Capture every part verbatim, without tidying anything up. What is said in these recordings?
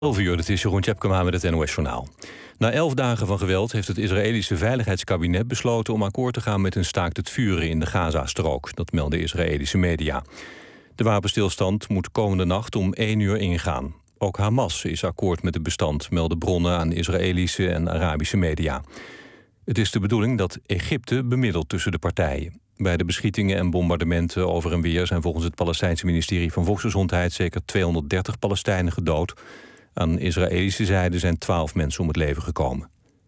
elf uur, het is Jeroen Tjepkema met het N O S-journaal. Na elf dagen van geweld heeft het Israëlische Veiligheidskabinet besloten om akkoord te gaan met een staakt het vuren in de Gazastrook. Dat melden Israëlische media. De wapenstilstand moet komende nacht om één uur ingaan. Ook Hamas is akkoord met het bestand, melden bronnen aan Israëlische en Arabische media. Het is de bedoeling dat Egypte bemiddelt tussen de partijen. Bij de beschietingen en bombardementen over en weer zijn volgens het Palestijnse ministerie van Volksgezondheid zeker tweehonderddertig Palestijnen gedood. Aan Israëlische zijde zijn twaalf mensen om het leven gekomen.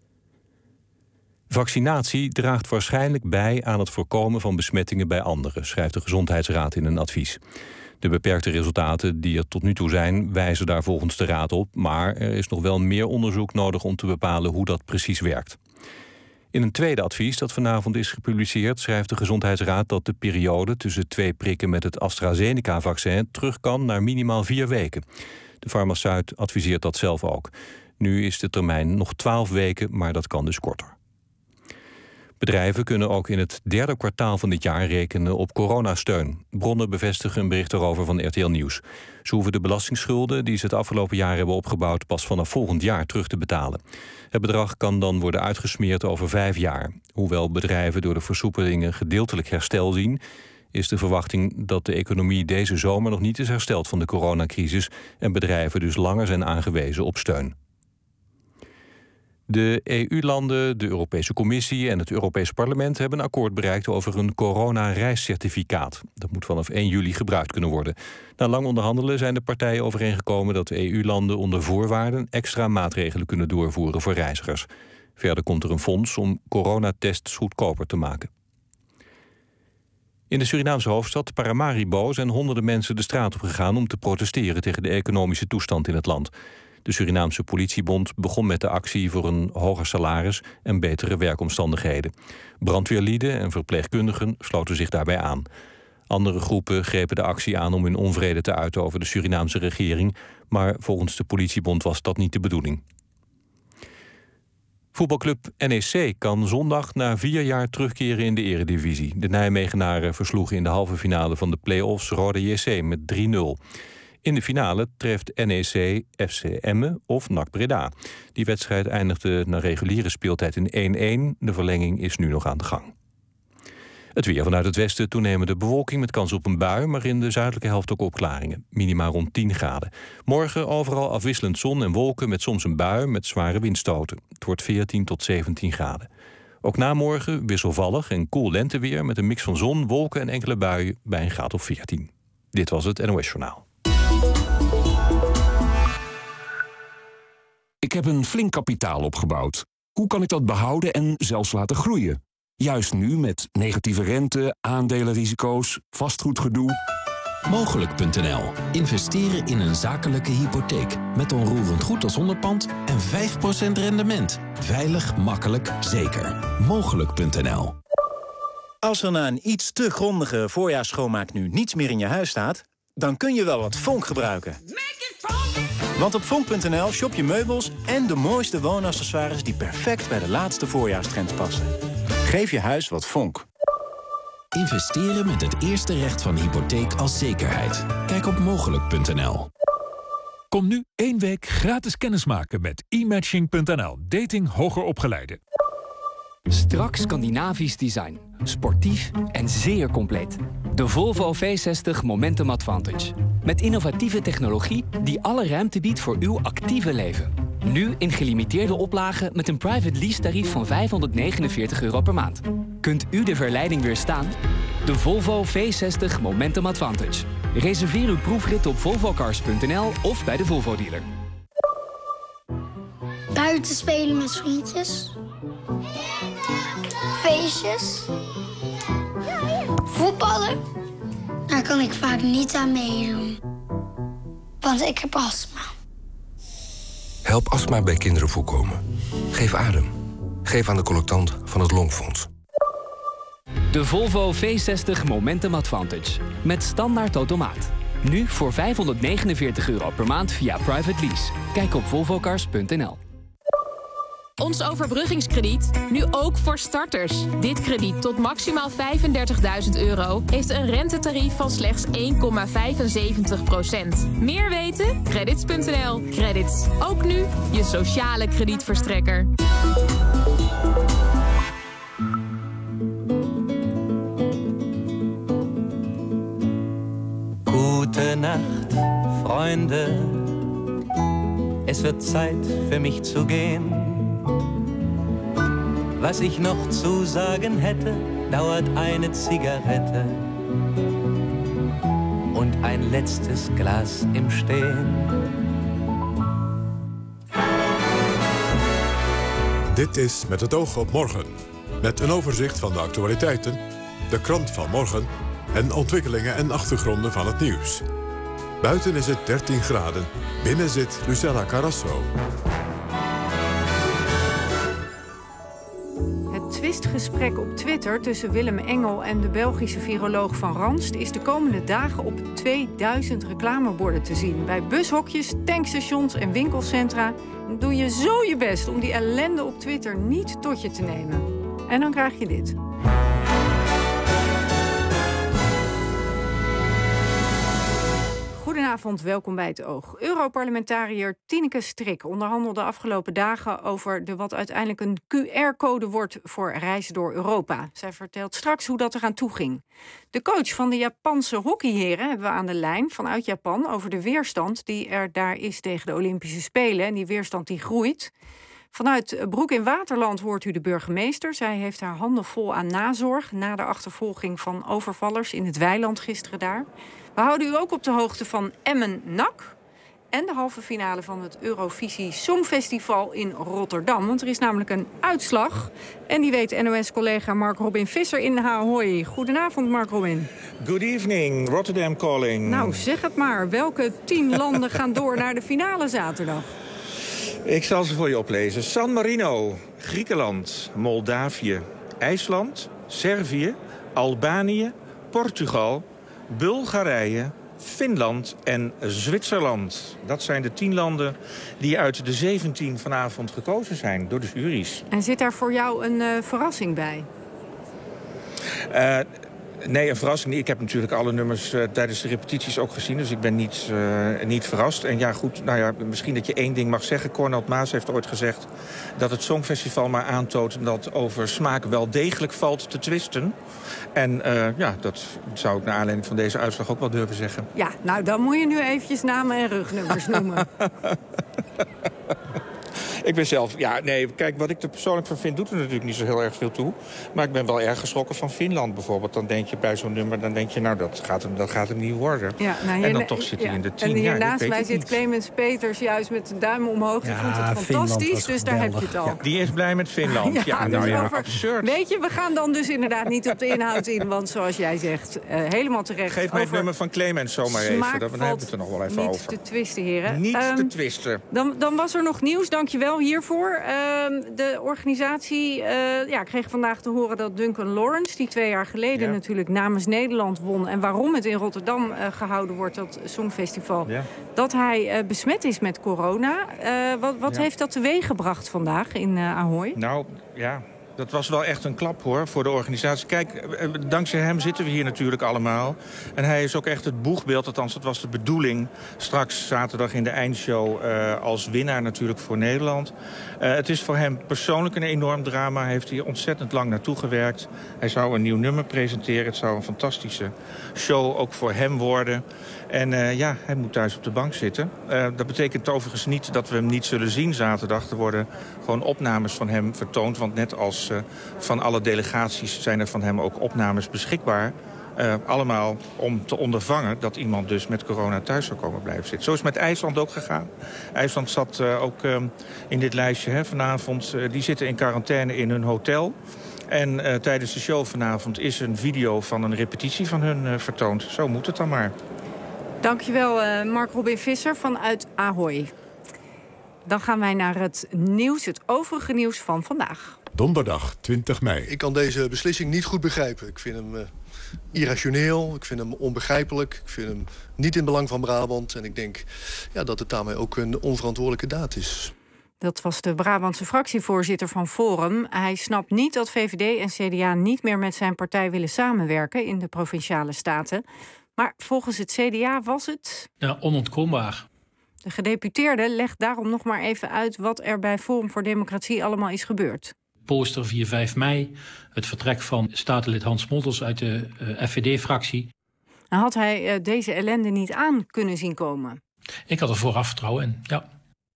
Vaccinatie draagt waarschijnlijk bij aan het voorkomen van besmettingen bij anderen, schrijft de Gezondheidsraad in een advies. De beperkte resultaten die er tot nu toe zijn, wijzen daar volgens de raad op, maar er is nog wel meer onderzoek nodig om te bepalen hoe dat precies werkt. In een tweede advies dat vanavond is gepubliceerd schrijft de Gezondheidsraad dat de periode tussen twee prikken met het AstraZeneca-vaccin terug kan naar minimaal vier weken. De farmaceut adviseert dat zelf ook. Nu is de termijn nog twaalf weken, maar dat kan dus korter. Bedrijven kunnen ook in het derde kwartaal van dit jaar rekenen op coronasteun. Bronnen bevestigen een bericht daarover van R T L Nieuws. Ze hoeven de belastingsschulden die ze het afgelopen jaar hebben opgebouwd pas vanaf volgend jaar terug te betalen. Het bedrag kan dan worden uitgesmeerd over vijf jaar. Hoewel bedrijven door de versoepelingen gedeeltelijk herstel zien, is de verwachting dat de economie deze zomer nog niet is hersteld van de coronacrisis en bedrijven dus langer zijn aangewezen op steun. De E U-landen, de Europese Commissie en het Europees Parlement hebben een akkoord bereikt over een corona-reiscertificaat. Dat moet vanaf één juli gebruikt kunnen worden. Na lang onderhandelen zijn de partijen overeengekomen dat de E U-landen onder voorwaarden extra maatregelen kunnen doorvoeren voor reizigers. Verder komt er een fonds om coronatests goedkoper te maken. In de Surinaamse hoofdstad Paramaribo zijn honderden mensen de straat op gegaan om te protesteren tegen de economische toestand in het land. De Surinaamse politiebond begon met de actie voor een hoger salaris en betere werkomstandigheden. Brandweerlieden en verpleegkundigen sloten zich daarbij aan. Andere groepen grepen de actie aan om hun onvrede te uiten over de Surinaamse regering, maar volgens de politiebond was dat niet de bedoeling. Voetbalclub N E C kan zondag na vier jaar terugkeren in de eredivisie. De Nijmegenaren versloegen in de halve finale van de play-offs Roda J C met drie nul. In de finale treft N E C F C Emmen of N A C Breda. Die wedstrijd eindigde na reguliere speeltijd in één-één. De verlenging is nu nog aan de gang. Het weer vanuit het westen toenemende bewolking met kans op een bui, maar in de zuidelijke helft ook opklaringen. Minima rond tien graden. Morgen overal afwisselend zon en wolken met soms een bui met zware windstoten. Het wordt veertien tot zeventien graden. Ook na morgen wisselvallig en koel lenteweer met een mix van zon, wolken en enkele buien bij een graad of veertien. Dit was het N O S-journaal. Ik heb een flink kapitaal opgebouwd. Hoe kan ik dat behouden en zelfs laten groeien? Juist nu met negatieve rente, aandelenrisico's, vastgoedgedoe. Mogelijk punt n l. Investeren in een zakelijke hypotheek. Met onroerend goed als onderpand en vijf procent rendement. Veilig, makkelijk, zeker. Mogelijk punt n l. Als er na een iets te grondige voorjaarsschoonmaak nu niets meer in je huis staat, dan kun je wel wat Vonk gebruiken. Want op vonk punt n l shop je meubels en de mooiste woonaccessoires die perfect bij de laatste voorjaarstrends passen. Geef je huis wat Vonk. Investeren met het eerste recht van hypotheek als zekerheid. Kijk op mogelijk punt n l. Kom nu één week gratis kennismaken met e matching punt n l. Dating hoger opgeleiden. Strak Scandinavisch design. Sportief en zeer compleet. De Volvo V zestig Momentum Advantage. Met innovatieve technologie die alle ruimte biedt voor uw actieve leven. Nu in gelimiteerde oplagen met een private lease tarief van vijfhonderdnegenenveertig euro per maand. Kunt u de verleiding weerstaan? De Volvo V zestig Momentum Advantage. Reserveer uw proefrit op volvo cars punt n l of bij de Volvo dealer. Buiten spelen met vriendjes. Feestjes. Voetballen. Daar kan ik vaak niet aan meedoen. Want ik heb astma. Help astma bij kinderen voorkomen. Geef adem. Geef aan de collectant van het Longfonds. De Volvo V zestig Momentum Advantage. Met standaard automaat. Nu voor vijfhonderdnegenenveertig euro per maand via private lease. Kijk op volvo cars punt n l. Ons overbruggingskrediet, nu ook voor starters. Dit krediet tot maximaal vijfendertigduizend euro heeft een rentetarief van slechts één komma vijfenzeventig procent. Meer weten? Credits punt n l. Credits, ook nu je sociale kredietverstrekker. Gute Nacht, Freunde. Es wird Zeit für mich zu gehen. Was ich noch zu sagen hätte, dauert eine Zigarette und ein letztes Glas im Stehen. Dit is Met het oog op morgen. Met een overzicht van de actualiteiten, de krant van morgen en ontwikkelingen en achtergronden van het nieuws. Buiten is het dertien graden. Binnen zit Lucella Carrasso. Het twistgesprek op Twitter tussen Willem Engel en de Belgische viroloog Van Ranst is de komende dagen op tweeduizend reclameborden te zien. Bij bushokjes, tankstations en winkelcentra doe je zo je best om die ellende op Twitter niet tot je te nemen. En dan krijg je dit. Goedenavond, welkom bij Het Oog. Europarlementariër Tineke Strik onderhandelde de afgelopen dagen over de wat uiteindelijk een Q R-code wordt voor reizen door Europa. Zij vertelt straks hoe dat eraan toe ging. De coach van de Japanse hockeyheren hebben we aan de lijn vanuit Japan over de weerstand die er daar is tegen de Olympische Spelen. En die weerstand die groeit. Vanuit Broek in Waterland hoort u de burgemeester. Zij heeft haar handen vol aan nazorg na de achtervolging van overvallers in het weiland gisteren daar. We houden u ook op de hoogte van Emmen-N A C en de halve finale van het Eurovisie Songfestival in Rotterdam. Want er is namelijk een uitslag. En die weet N O S-collega Mark Robin Visser in Ahoy. Goedenavond, Mark Robin. Good evening, Rotterdam calling. Nou, zeg het maar. Welke tien landen gaan door naar de finale zaterdag? Ik zal ze voor je oplezen. San Marino, Griekenland, Moldavië, IJsland, Servië, Albanië, Portugal, Bulgarije, Finland en Zwitserland. Dat zijn de tien landen die uit de zeventien vanavond gekozen zijn door de juries. En zit daar voor jou een uh, verrassing bij? Uh, Nee, een verrassing niet. Ik heb natuurlijk alle nummers uh, tijdens de repetities ook gezien. Dus ik ben niet, uh, niet verrast. En ja, goed, nou ja, misschien dat je één ding mag zeggen. Cornald Maas heeft ooit gezegd dat het Songfestival maar aantoont dat over smaak wel degelijk valt te twisten. En uh, ja, dat zou ik naar aanleiding van deze uitslag ook wel durven zeggen. Ja, nou dan moet je nu eventjes namen en rugnummers noemen. Ik ben zelf, ja, nee, kijk, wat ik er persoonlijk van vind doet er natuurlijk niet zo heel erg veel toe. Maar ik ben wel erg geschrokken van Finland bijvoorbeeld. Dan denk je bij zo'n nummer, dan denk je, nou, dat gaat hem, dat gaat hem niet worden. Ja, nou, hier, en dan toch zit hij ja, in de tien. En hier ja, naast mij zit Clemens Peters juist met de duim omhoog. Die ja, vond het fantastisch, dus daar heb je het al. Ja, die is blij met Finland. ja, ja, nou ja, over, absurd. Weet je, we gaan dan dus inderdaad niet op de inhoud in. Want zoals jij zegt, uh, helemaal terecht. Geef mij het nummer van Clemens zomaar even. Dan hebben we het er nog wel even niet over. Niet te twisten, heren. Niet um, te twisten. Dan, dan was er nog nieuws, dankjewel hiervoor. Uh, de organisatie uh, ja, kreeg vandaag te horen dat Duncan Lawrence, die twee jaar geleden ja. natuurlijk namens Nederland won, en waarom het in Rotterdam uh, gehouden wordt, dat Songfestival, ja. dat hij uh, besmet is met corona. Uh, wat wat ja. heeft dat teweeggebracht vandaag in uh, Ahoy? Nou, ja... Dat was wel echt een klap, hoor, voor de organisatie. Kijk, dankzij hem zitten we hier natuurlijk allemaal. En hij is ook echt het boegbeeld, althans dat was de bedoeling, straks zaterdag in de eindshow uh, als winnaar natuurlijk voor Nederland. Uh, het is voor hem persoonlijk een enorm drama. Hij heeft hier ontzettend lang naartoe gewerkt. Hij zou een nieuw nummer presenteren. Het zou een fantastische show ook voor hem worden. En uh, ja, hij moet thuis op de bank zitten. Uh, dat betekent overigens niet dat we hem niet zullen zien zaterdag. Er worden gewoon opnames van hem vertoond. Want net als uh, van alle delegaties zijn er van hem ook opnames beschikbaar. Uh, allemaal om te ondervangen dat iemand dus met corona thuis zou komen blijven zitten. Zo is het met IJsland ook gegaan. IJsland zat uh, ook uh, in dit lijstje hè, vanavond. Uh, die zitten in quarantaine in hun hotel. En uh, tijdens de show vanavond is een video van een repetitie van hun uh, vertoond. Zo moet het dan maar. Dankjewel, uh, Mark Robin Visser vanuit Ahoy. Dan gaan wij naar het nieuws, het overige nieuws van vandaag. Donderdag twintig mei. Ik kan deze beslissing niet goed begrijpen. Ik vind hem uh, irrationeel, ik vind hem onbegrijpelijk. Ik vind hem niet in belang van Brabant. En ik denk ja, dat het daarmee ook een onverantwoordelijke daad is. Dat was de Brabantse fractievoorzitter van Forum. Hij snapt niet dat V V D en C D A niet meer met zijn partij willen samenwerken in de Provinciale Staten. Maar volgens het C D A was het... Ja, onontkoombaar. De gedeputeerde legt daarom nog maar even uit wat er bij Forum voor Democratie allemaal is gebeurd. Poster vier vijf mei, het vertrek van statenlid Hans Smolders uit de uh, F V D-fractie. Had hij uh, deze ellende niet aan kunnen zien komen? Ik had er vooraf vertrouwen in, ja.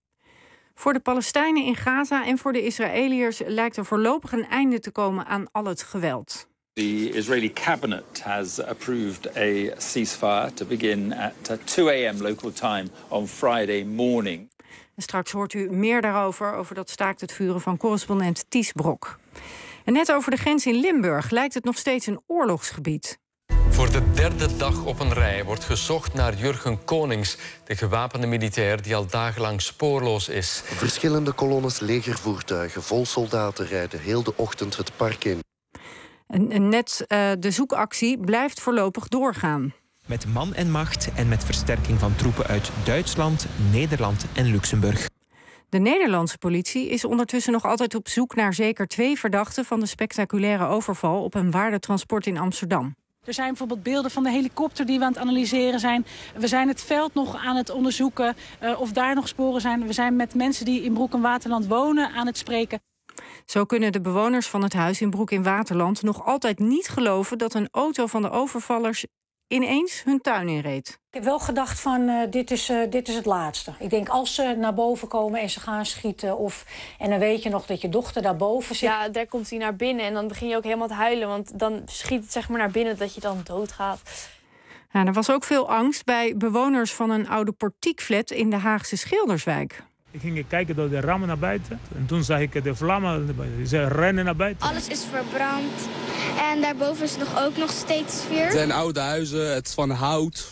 Voor de Palestijnen in Gaza en voor de Israëliërs lijkt er voorlopig een einde te komen aan al het geweld. The Israeli cabinet has approved a ceasefire to begin at two a m local time on Friday morning. En straks hoort u meer daarover, over dat staakt het vuren van correspondent Ties Brok. En net over de grens in Limburg lijkt het nog steeds een oorlogsgebied. Voor de derde dag op een rij wordt gezocht naar Jurgen Konings, de gewapende militair die al dagenlang spoorloos is. Verschillende kolonnes legervoertuigen vol soldaten rijden heel de ochtend het park in. En net uh, de zoekactie blijft voorlopig doorgaan. Met man en macht en met versterking van troepen uit Duitsland, Nederland en Luxemburg. De Nederlandse politie is ondertussen nog altijd op zoek naar zeker twee verdachten van de spectaculaire overval op een waardetransport in Amsterdam. Er zijn bijvoorbeeld beelden van de helikopter die we aan het analyseren zijn. We zijn het veld nog aan het onderzoeken uh, of daar nog sporen zijn. We zijn met mensen die in Broek en Waterland wonen aan het spreken. Zo kunnen de bewoners van het huis in Broek in Waterland nog altijd niet geloven dat een auto van de overvallers ineens hun tuin inreed. Ik heb wel gedacht van uh, dit, is, uh, dit is het laatste. Ik denk als ze naar boven komen en ze gaan schieten of en dan weet je nog dat je dochter daarboven zit. Ja, daar komt hij naar binnen en dan begin je ook helemaal te huilen, want dan schiet het zeg maar naar binnen dat je dan doodgaat. Ja, er was ook veel angst bij bewoners van een oude portiekflat in de Haagse Schilderswijk. Ik ging kijken door de ramen naar buiten. En toen zag ik de vlammen. Ze rennen naar buiten. Alles is verbrand. En daarboven is nog ook nog steeds vuur. Het zijn oude huizen. Het is van hout.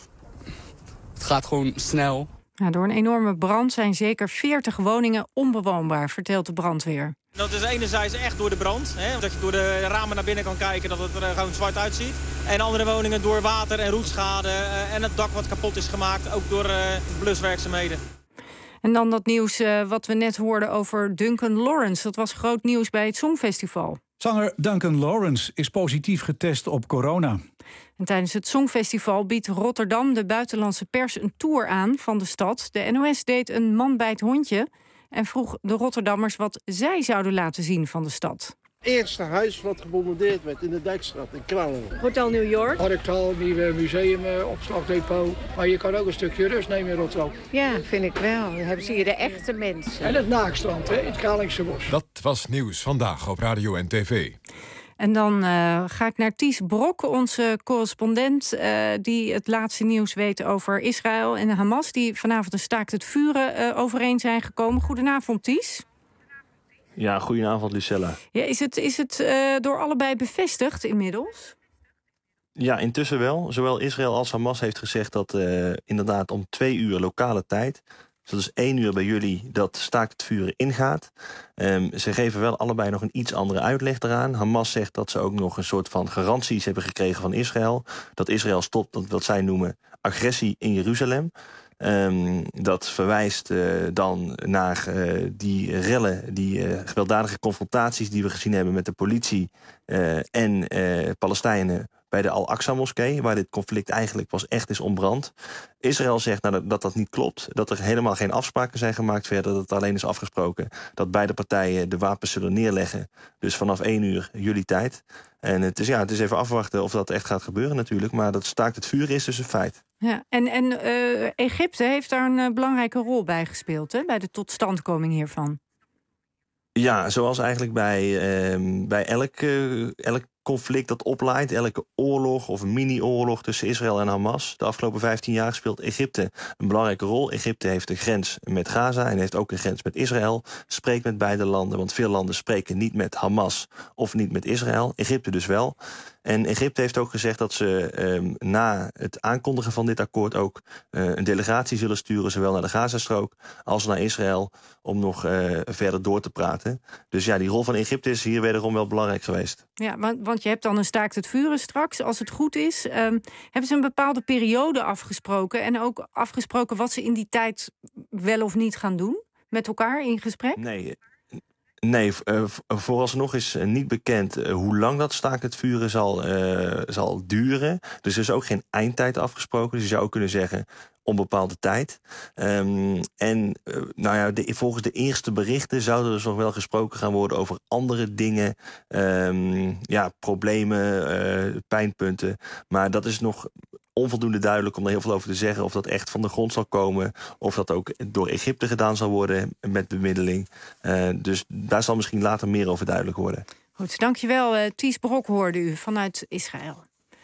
Het gaat gewoon snel. Ja, door een enorme brand zijn zeker veertig woningen onbewoonbaar, vertelt de brandweer. Dat is enerzijds echt door de brand. Hè, dat je door de ramen naar binnen kan kijken, dat het er gewoon zwart uitziet. En andere woningen door water en roetschade. En het dak wat kapot is gemaakt, ook door uh, bluswerkzaamheden. En dan dat nieuws uh, wat we net hoorden over Duncan Lawrence. Dat was groot nieuws bij het Songfestival. Zanger Duncan Lawrence is positief getest op corona. En tijdens het Songfestival biedt Rotterdam de buitenlandse pers een tour aan van de stad. De N O S deed een man bij het hondje en vroeg de Rotterdammers wat zij zouden laten zien van de stad. Eerste huis wat gebombardeerd werd in de Dijkstraat in Kralingen. Hotel New York. Parktal, nieuwe museum, opslagdepot. Maar je kan ook een stukje rust nemen in Rotterdam. Ja, vind ik wel. Dan hebben ze hier de echte mensen. En het Naakstrand, hè, in het Kralingse bos. Dat was Nieuws Vandaag op Radio en tv. En dan uh, ga ik naar Ties Brok, onze correspondent, uh, die het laatste nieuws weet over Israël en Hamas, die vanavond een staakt het vuren uh, overeen zijn gekomen. Goedenavond, Ties. Ja, goedenavond, Lucella. Ja, is het, is het uh, door allebei bevestigd inmiddels? Ja, intussen wel. Zowel Israël als Hamas heeft gezegd dat uh, inderdaad om twee uur lokale tijd, dus dat is één uur bij jullie, dat staakt het vuren ingaat. Um, ze geven wel allebei nog een iets andere uitleg eraan. Hamas zegt dat ze ook nog een soort van garanties hebben gekregen van Israël. Dat Israël stopt wat zij noemen agressie in Jeruzalem. Um, dat verwijst uh, dan naar uh, die rellen, die uh, gewelddadige confrontaties die we gezien hebben met de politie uh, en uh, Palestijnen bij de Al-Aqsa-moskee, waar dit conflict eigenlijk pas echt is ontbrand. Israël zegt nou, dat, dat dat niet klopt, dat er helemaal geen afspraken zijn gemaakt verder, dat het alleen is afgesproken dat beide partijen de wapens zullen neerleggen. Dus vanaf één uur jullie tijd. En het is, ja, het is even afwachten of dat echt gaat gebeuren natuurlijk, maar dat staakt het vuur is dus een feit. Ja, en en uh, Egypte heeft daar een uh, belangrijke rol bij gespeeld, hè, bij de totstandkoming hiervan. Ja, zoals eigenlijk bij, uh, bij elk, uh, elk conflict dat oplaait, elke oorlog of mini-oorlog tussen Israël en Hamas. De afgelopen vijftien jaar speelt Egypte een belangrijke rol. Egypte heeft een grens met Gaza en heeft ook een grens met Israël. Spreekt met beide landen, want veel landen spreken niet met Hamas of niet met Israël. Egypte dus wel. En Egypte heeft ook gezegd dat ze um, na het aankondigen van dit akkoord ook uh, een delegatie zullen sturen, zowel naar de Gazastrook als naar Israël, om nog uh, verder door te praten. Dus ja, die rol van Egypte is hier wederom wel belangrijk geweest. Ja, want, want je hebt dan een staakt het vuren straks, als het goed is. Um, hebben ze een bepaalde periode afgesproken en ook afgesproken wat ze in die tijd wel of niet gaan doen? met elkaar in gesprek? Nee, nee uh, vooralsnog is niet bekend uh, hoe lang dat staakt het vuren zal, uh, zal duren. Dus er is ook geen eindtijd afgesproken. Dus je zou ook kunnen zeggen onbepaalde tijd. Um, en uh, nou ja, de, volgens de eerste berichten zou er dus nog wel gesproken gaan worden over andere dingen. Um, ja, problemen, uh, pijnpunten. Maar dat is nog onvoldoende duidelijk om er heel veel over te zeggen. Of dat echt van de grond zal komen. Of dat ook door Egypte gedaan zal worden met bemiddeling. Uh, dus daar zal misschien later meer over duidelijk worden. Goed, dankjewel. Uh, Ties Brok hoorde u vanuit Israël.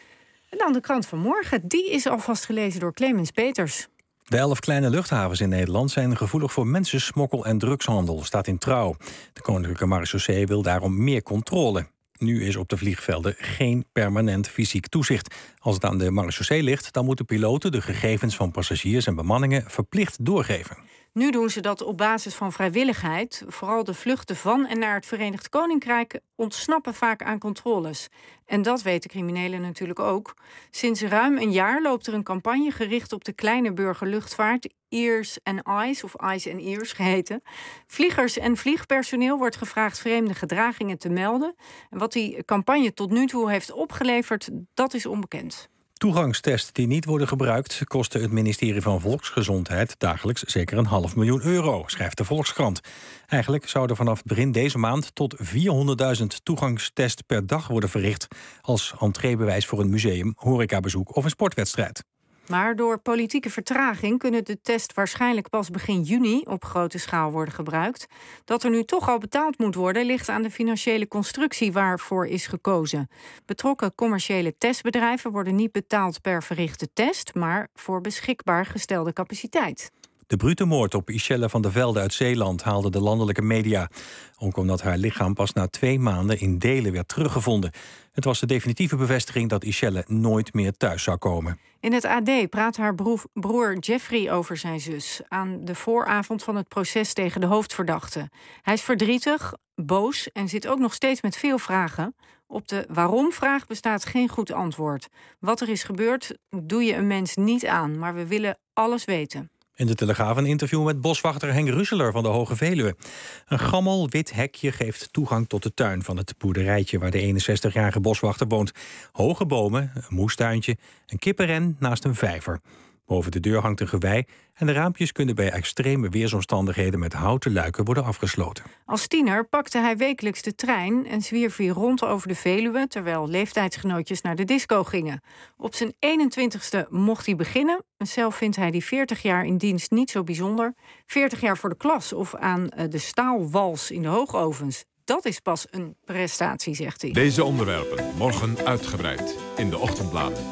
En dan de krant van morgen. Die is alvast gelezen door Clemens Peters. De elf kleine luchthavens in Nederland zijn gevoelig voor mensensmokkel en drugshandel, staat in Trouw. De Koninklijke Marechaussee wil daarom meer controle. Nu is op de vliegvelden geen permanent fysiek toezicht. Als het aan de marechaussee ligt, dan moeten piloten de gegevens van passagiers en bemanningen verplicht doorgeven. Nu doen ze dat op basis van vrijwilligheid. Vooral de vluchten van en naar het Verenigd Koninkrijk ontsnappen vaak aan controles. En dat weten criminelen natuurlijk ook. Sinds ruim een jaar loopt er een campagne gericht op de kleine burgerluchtvaart, Ears and Eyes, of Eyes and Ears geheten. Vliegers en vliegpersoneel wordt gevraagd vreemde gedragingen te melden. En wat die campagne tot nu toe heeft opgeleverd, dat is onbekend. Toegangstests die niet worden gebruikt kosten het ministerie van Volksgezondheid dagelijks zeker een half miljoen euro, schrijft de Volkskrant. Eigenlijk zouden vanaf begin deze maand tot vierhonderdduizend toegangstests per dag worden verricht als entreebewijs voor een museum, horecabezoek of een sportwedstrijd. Maar door politieke vertraging kunnen de tests waarschijnlijk pas begin juni op grote schaal worden gebruikt. Dat er nu toch al betaald moet worden, ligt aan de financiële constructie waarvoor is gekozen. Betrokken commerciële testbedrijven worden niet betaald per verrichte test, maar voor beschikbaar gestelde capaciteit. De brute moord op Ischelle van der Velde uit Zeeland haalde de landelijke media. Ook omdat haar lichaam pas na twee maanden in delen werd teruggevonden. Het was de definitieve bevestiging dat Ischelle nooit meer thuis zou komen. In het A D praat haar broer, broer Jeffrey over zijn zus aan de vooravond van het proces tegen de hoofdverdachte. Hij is verdrietig, boos en zit ook nog steeds met veel vragen. Op de waarom-vraag bestaat geen goed antwoord. Wat er is gebeurd, doe je een mens niet aan, maar we willen alles weten. In de Telegraaf een interview met boswachter Henk Russeler van de Hoge Veluwe. Een gammel wit hekje geeft toegang tot de tuin van het boerderijtje waar de eenenzestigjarige boswachter woont. Hoge bomen, een moestuintje, een kippenren naast een vijver. Boven de deur hangt een gewei en de raampjes kunnen bij extreme weersomstandigheden met houten luiken worden afgesloten. Als tiener pakte hij wekelijks de trein en zwierf hij rond over de Veluwe, terwijl leeftijdsgenootjes naar de disco gingen. Op zijn eenentwintigste mocht hij beginnen. Zelf vindt hij die veertig jaar in dienst niet zo bijzonder. veertig jaar voor de klas of aan de staalwals in de hoogovens. Dat is pas een prestatie, zegt hij. Deze onderwerpen morgen uitgebreid in de ochtendbladen.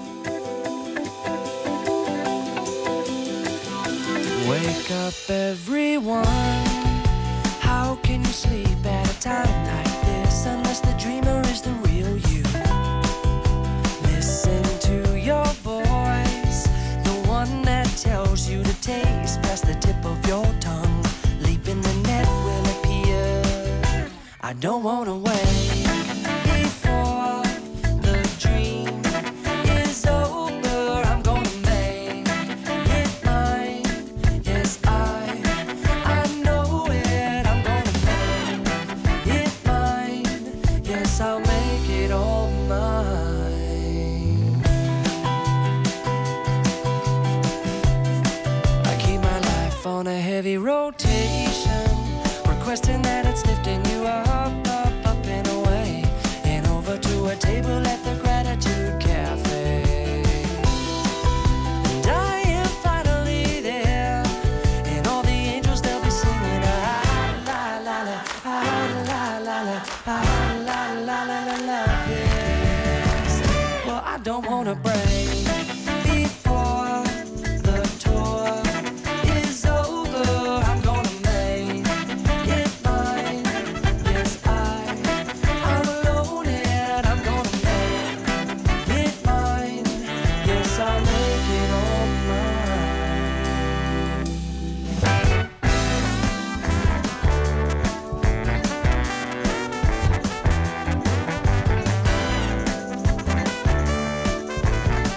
Wake up everyone. How can you sleep at a time like this unless the dreamer is the real you? Listen to your voice, the one that tells you to taste past the tip of your tongue. Leap in the net will appear. I don't wanna wait before the dream is over. I'm gonna make it mine. Yes, I, I know it. I'm gonna make it mine. Yes, I'll make it all mine. I keep my life on a heavy rotation, requesting that it's lifting you up, up, up and away, and over to a table at the Gratitude Cafe. And I am finally there, and all the angels they'll be singing ah la la la, ah la la la, ah la la la la la. Yes. Well, I don't wanna break before the tour is over. I'm gonna make it mine. Yes, I, I will own it. I'm gonna make it mine. Yes, I'll make it all mine.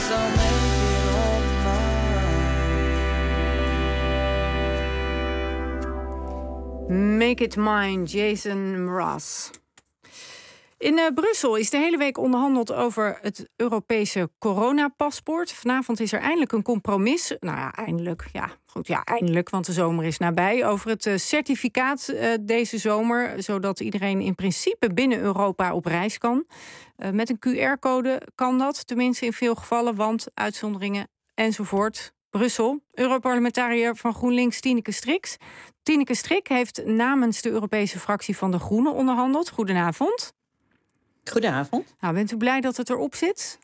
'cause I'll make it all mine. Make it mine, Jason Mraz. In uh, Brussel is de hele week onderhandeld over het Europese coronapaspoort. Vanavond is er eindelijk een compromis. Nou ja, eindelijk. Ja, goed, ja, eindelijk, want de zomer is nabij. Over het uh, certificaat uh, deze zomer, zodat iedereen in principe binnen Europa op reis kan. Uh, met een Q R-code kan dat, tenminste in veel gevallen, want uitzonderingen enzovoort. Brussel, Europarlementariër van GroenLinks Tineke Strik. Tineke Strik heeft namens de Europese fractie van de Groenen onderhandeld. Goedenavond. Goedenavond. Nou, bent u blij dat het erop zit?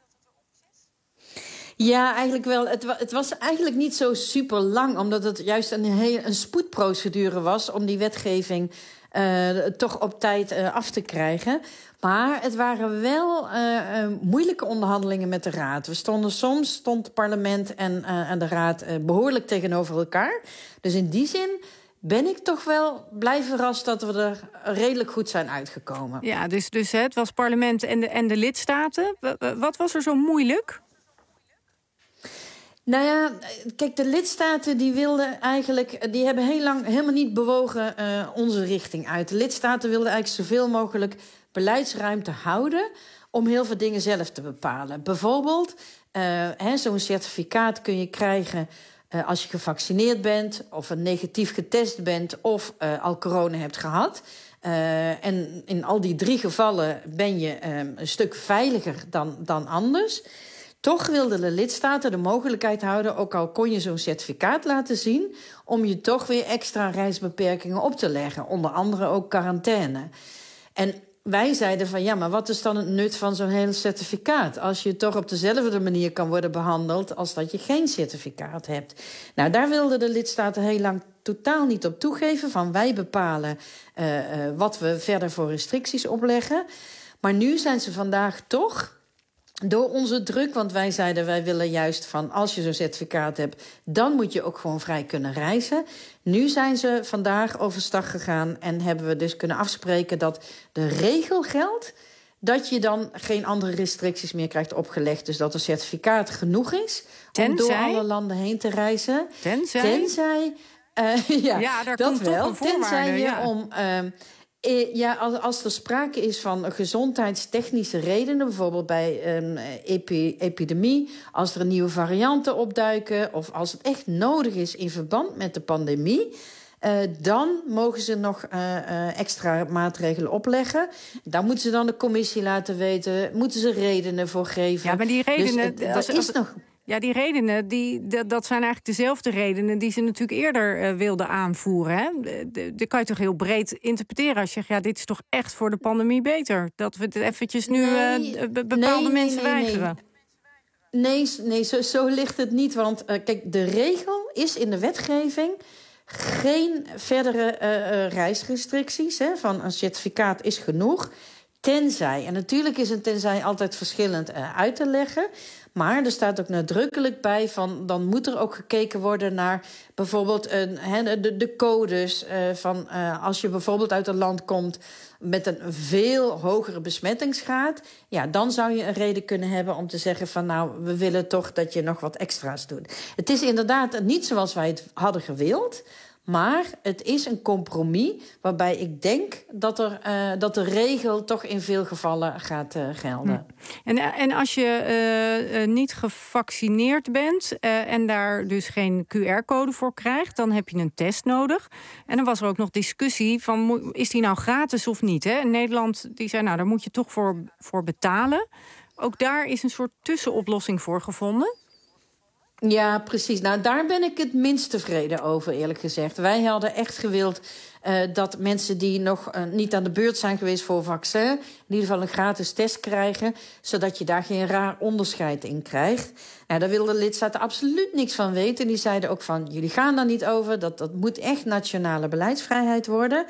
Ja, eigenlijk wel. Het, wa- het was eigenlijk niet zo super lang, omdat het juist een, heel, een spoedprocedure was om die wetgeving uh, toch op tijd uh, af te krijgen. Maar het waren wel uh, uh, moeilijke onderhandelingen met de Raad. We stonden soms, stond het parlement en, uh, en de Raad uh, behoorlijk tegenover elkaar. Dus in die zin ben ik toch wel blij verrast dat we er redelijk goed zijn uitgekomen. Ja, dus, dus het was parlement en de, en de lidstaten. Wat was er zo moeilijk? Nou ja, kijk, de lidstaten die wilden eigenlijk, die hebben heel lang helemaal niet bewogen uh, onze richting uit. De lidstaten wilden eigenlijk zoveel mogelijk beleidsruimte houden om heel veel dingen zelf te bepalen. Bijvoorbeeld, uh, zo'n certificaat kun je krijgen Uh, als je gevaccineerd bent, of een negatief getest bent, of uh, al corona hebt gehad. Uh, en in al die drie gevallen ben je uh, een stuk veiliger dan, dan anders. Toch wilden de lidstaten de mogelijkheid houden, ook al kon je zo'n certificaat laten zien, om je toch weer extra reisbeperkingen op te leggen. Onder andere ook quarantaine. En wij zeiden van, ja, maar wat is dan het nut van zo'n hele certificaat? Als je toch op dezelfde manier kan worden behandeld als dat je geen certificaat hebt. Nou, daar wilden de lidstaten heel lang totaal niet op toegeven. Van wij bepalen uh, uh, wat we verder voor restricties opleggen. Maar nu zijn ze vandaag toch, door onze druk, want wij zeiden wij willen juist van als je zo'n certificaat hebt, dan moet je ook gewoon vrij kunnen reizen. Nu zijn ze vandaag overstag gegaan en hebben we dus kunnen afspreken dat de regel geldt dat je dan geen andere restricties meer krijgt opgelegd. Dus dat een certificaat genoeg is tenzij, om door alle landen heen te reizen. Tenzij? Tenzij uh, ja, ja, daar dat komt wel. toch een voorwaarde, tenzij je ja. om Uh, Ja, als, als er sprake is van gezondheidstechnische redenen, bijvoorbeeld bij een epi- epidemie, als er een nieuwe varianten opduiken of als het echt nodig is in verband met de pandemie, uh, dan mogen ze nog uh, uh, extra maatregelen opleggen. Daar moeten ze dan de commissie laten weten, moeten ze redenen voor geven. Ja, maar die redenen, dus, uh, als, dat als, is nog. Ja, die redenen, die, dat, dat zijn eigenlijk dezelfde redenen die ze natuurlijk eerder uh, wilden aanvoeren. Hè? De, de, de kan je toch heel breed interpreteren als je zegt, ja, dit is toch echt voor de pandemie beter. Dat we het eventjes nu nee, uh, be- bepaalde nee, mensen nee, nee, weigeren. Nee, nee, nee zo, zo ligt het niet. Want uh, kijk, de regel is in de wetgeving geen verdere uh, uh, reisrestricties. Hè, van een certificaat is genoeg. Tenzij, en natuurlijk is een tenzij altijd verschillend uh, uit te leggen. Maar er staat ook nadrukkelijk bij van, dan moet er ook gekeken worden naar bijvoorbeeld een, he, de, de codes uh, van uh, als je bijvoorbeeld uit een land komt met een veel hogere besmettingsgraad, ja, dan zou je een reden kunnen hebben om te zeggen van, nou, we willen toch dat je nog wat extra's doet. Het is inderdaad niet zoals wij het hadden gewild, maar het is een compromis waarbij ik denk dat, er, uh, dat de regel toch in veel gevallen gaat uh, gelden. En, en als je uh, uh, niet gevaccineerd bent uh, en daar dus geen Q R-code voor krijgt, dan heb je een test nodig. En dan was er ook nog discussie van, is die nou gratis of niet? Hè? In Nederland, die zei, nou, daar moet je toch voor, voor betalen. Ook daar is een soort tussenoplossing voor gevonden. Ja, precies. Nou, daar ben ik het minst tevreden over, eerlijk gezegd. Wij hadden echt gewild uh, dat mensen die nog uh, niet aan de beurt zijn geweest voor vaccin, in ieder geval een gratis test krijgen, zodat je daar geen raar onderscheid in krijgt. Nou, daar wilden de lidstaten absoluut niks van weten. Die zeiden ook van, jullie gaan daar niet over. Dat, dat moet echt nationale beleidsvrijheid worden.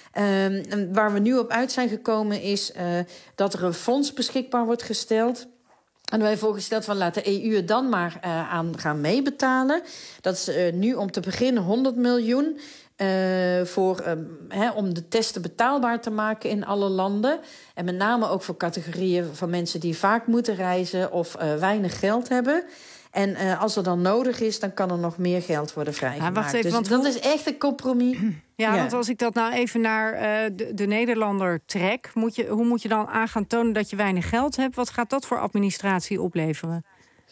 Um, waar we nu op uit zijn gekomen is uh, dat er een fonds beschikbaar wordt gesteld En wij hebben voorgesteld van laat de E U het dan maar uh, aan gaan meebetalen. Dat is uh, nu om te beginnen honderd miljoen. Uh, voor, um, he, om de testen betaalbaar te maken in alle landen. En met name ook voor categorieën van mensen die vaak moeten reizen of uh, weinig geld hebben. En uh, als er dan nodig is, dan kan er nog meer geld worden vrijgemaakt. Ja, wacht even, dus want dat hoe... is echt een compromis. Ja, ja, want als ik dat nou even naar uh, de, de Nederlander trek... Moet je, hoe moet je dan aan gaan tonen dat je weinig geld hebt? Wat gaat dat voor administratie opleveren?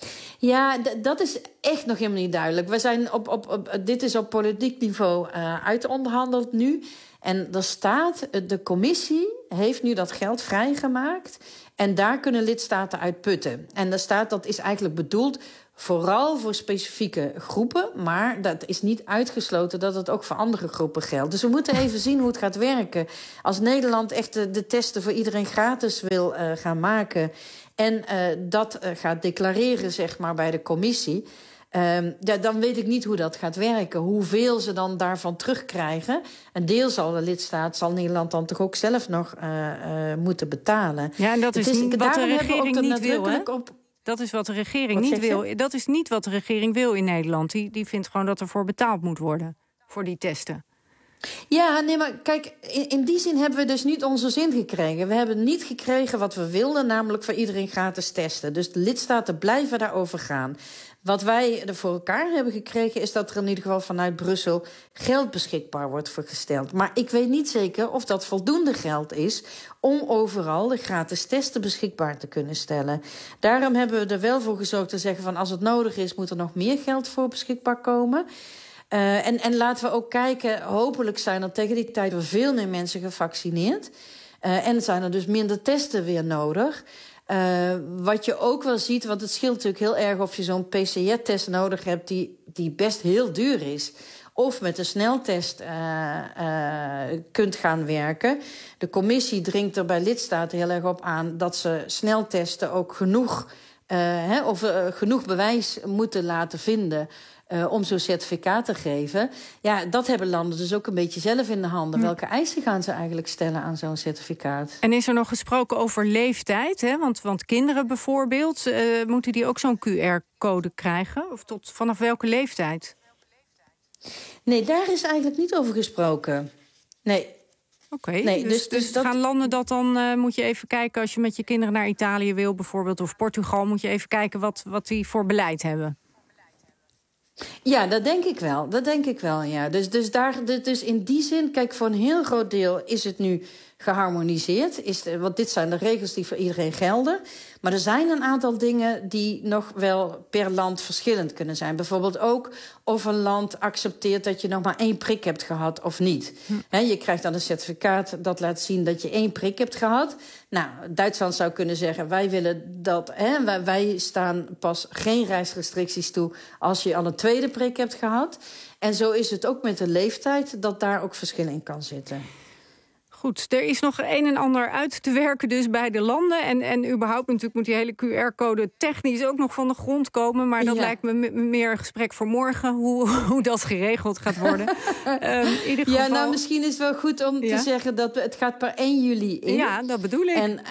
Ja, d- dat is echt nog helemaal niet duidelijk. We zijn op, op, op, dit is op politiek niveau uh, uitonderhandeld nu. En er staat, de commissie heeft nu dat geld vrijgemaakt. En daar kunnen lidstaten uit putten. En daar staat, dat is eigenlijk bedoeld vooral voor specifieke groepen. Maar dat is niet uitgesloten dat het ook voor andere groepen geldt. Dus we moeten even zien hoe het gaat werken. Als Nederland echt de, de testen voor iedereen gratis wil uh, gaan maken... en uh, dat uh, gaat declareren, zeg maar, bij de commissie... Um, ja, dan weet ik niet hoe dat gaat werken. Hoeveel ze dan daarvan terugkrijgen. Een deel zal de lidstaat, zal Nederland dan toch ook zelf nog uh, uh, moeten betalen. Ja, en dat is, is niet wat de regering niet wil, hè? Op... Dat is wat de regering wat niet wil. Dat is niet wat de regering wil in Nederland. Die, die vindt gewoon dat er voor betaald moet worden. Voor die testen. Ja, nee, maar kijk, in, in die zin hebben we dus niet onze zin gekregen. We hebben niet gekregen wat we wilden, namelijk voor iedereen gratis testen. Dus de lidstaten blijven daarover gaan. Wat wij er voor elkaar hebben gekregen... is dat er in ieder geval vanuit Brussel geld beschikbaar wordt voorgesteld. Maar ik weet niet zeker of dat voldoende geld is... om overal de gratis testen beschikbaar te kunnen stellen. Daarom hebben we er wel voor gezorgd te zeggen van... als het nodig is, moet er nog meer geld voor beschikbaar komen... Uh, en, en laten we ook kijken, hopelijk zijn er tegen die tijd... weer veel meer mensen gevaccineerd. Uh, en zijn er dus minder testen weer nodig... Uh, wat je ook wel ziet, want het scheelt natuurlijk heel erg... of je zo'n P C R-test nodig hebt die, die best heel duur is... of met een sneltest uh, uh, kunt gaan werken. De commissie dringt er bij lidstaten heel erg op aan... dat ze sneltesten ook genoeg, uh, hè, of, uh, genoeg bewijs moeten laten vinden... Uh, om zo'n certificaat te geven. Ja, dat hebben landen dus ook een beetje zelf in de handen. Hm. Welke eisen gaan ze eigenlijk stellen aan zo'n certificaat? En is er nog gesproken over leeftijd? Hè? Want, want kinderen bijvoorbeeld, uh, moeten die ook zo'n Q R-code krijgen? Of tot vanaf welke leeftijd? Nee, daar is eigenlijk niet over gesproken. Nee. Oké, okay, nee, dus, dus, dus dat... gaan landen dat dan... Uh, moet je even kijken als je met je kinderen naar Italië wil... bijvoorbeeld, of Portugal, moet je even kijken wat, wat die voor beleid hebben. Ja, dat denk ik wel. Dat denk ik wel, ja. Dus, dus, daar, dus in die zin, kijk, voor een heel groot deel is het nu geharmoniseerd. Is de, want dit zijn de regels die voor iedereen gelden. Maar er zijn een aantal dingen die nog wel per land verschillend kunnen zijn. Bijvoorbeeld ook of een land accepteert dat je nog maar één prik hebt gehad of niet. Hm. He, je krijgt dan een certificaat dat laat zien dat je één prik hebt gehad. Nou, Duitsland zou kunnen zeggen, wij willen dat, he, wij, wij staan pas geen reisrestricties toe als je al een tweede prik hebt gehad. En zo is het ook met de leeftijd, dat daar ook verschil in kan zitten. Goed, er is nog een en ander uit te werken dus bij de landen. En, en überhaupt natuurlijk moet die hele Q R-code technisch ook nog van de grond komen. Maar dat ja. lijkt me m- meer een gesprek voor morgen, hoe, hoe dat geregeld gaat worden. um, in ieder geval... Ja, nou misschien is het wel goed om ja? te zeggen dat we, het gaat per één juli in. Ja, dat bedoel ik. En uh,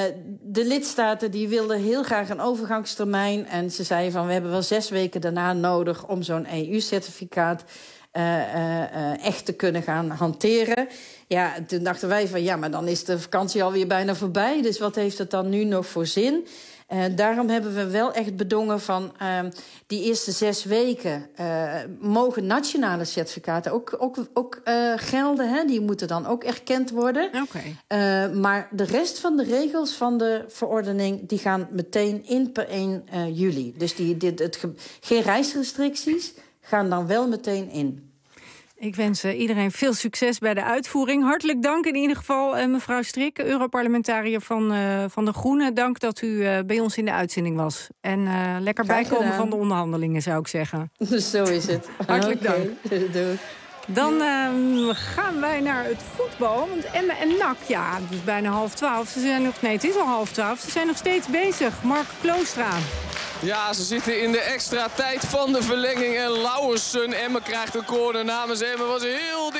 de lidstaten die wilden heel graag een overgangstermijn. En ze zeiden van we hebben wel zes weken daarna nodig om zo'n E U-certificaat... Uh, uh, uh, echt te kunnen gaan hanteren. Ja, toen dachten wij van ja, maar dan is de vakantie alweer bijna voorbij. Dus wat heeft het dan nu nog voor zin? Uh, daarom hebben we wel echt bedongen van uh, die eerste zes weken... Uh, mogen nationale certificaten ook, ook, ook uh, gelden. Hè? Die moeten dan ook erkend worden. Okay. Uh, maar de rest van de regels van de verordening... die gaan meteen in per één juli. Dus die, dit, het, geen reisrestricties... gaan dan wel meteen in. Ik wens uh, iedereen veel succes bij de uitvoering. Hartelijk dank in ieder geval, uh, mevrouw Strik, Europarlementariër van, uh, van de Groenen. Dank dat u uh, bij ons in de uitzending was. En uh, lekker Graag bijkomen gedaan. van de onderhandelingen, zou ik zeggen. Zo is het. Hartelijk okay. dank. Doei. Dan uh, gaan wij naar het voetbal. Want Emmen en N A C, ja, het is bijna half twaalf. Ze zijn nog, nee, het is al half twaalf. Ze zijn nog steeds bezig. Mark Kloostra. Ja, ze zitten in de extra tijd van de verlenging. En Lauwersen, Emmen krijgt een corner namens Emmen. Was heel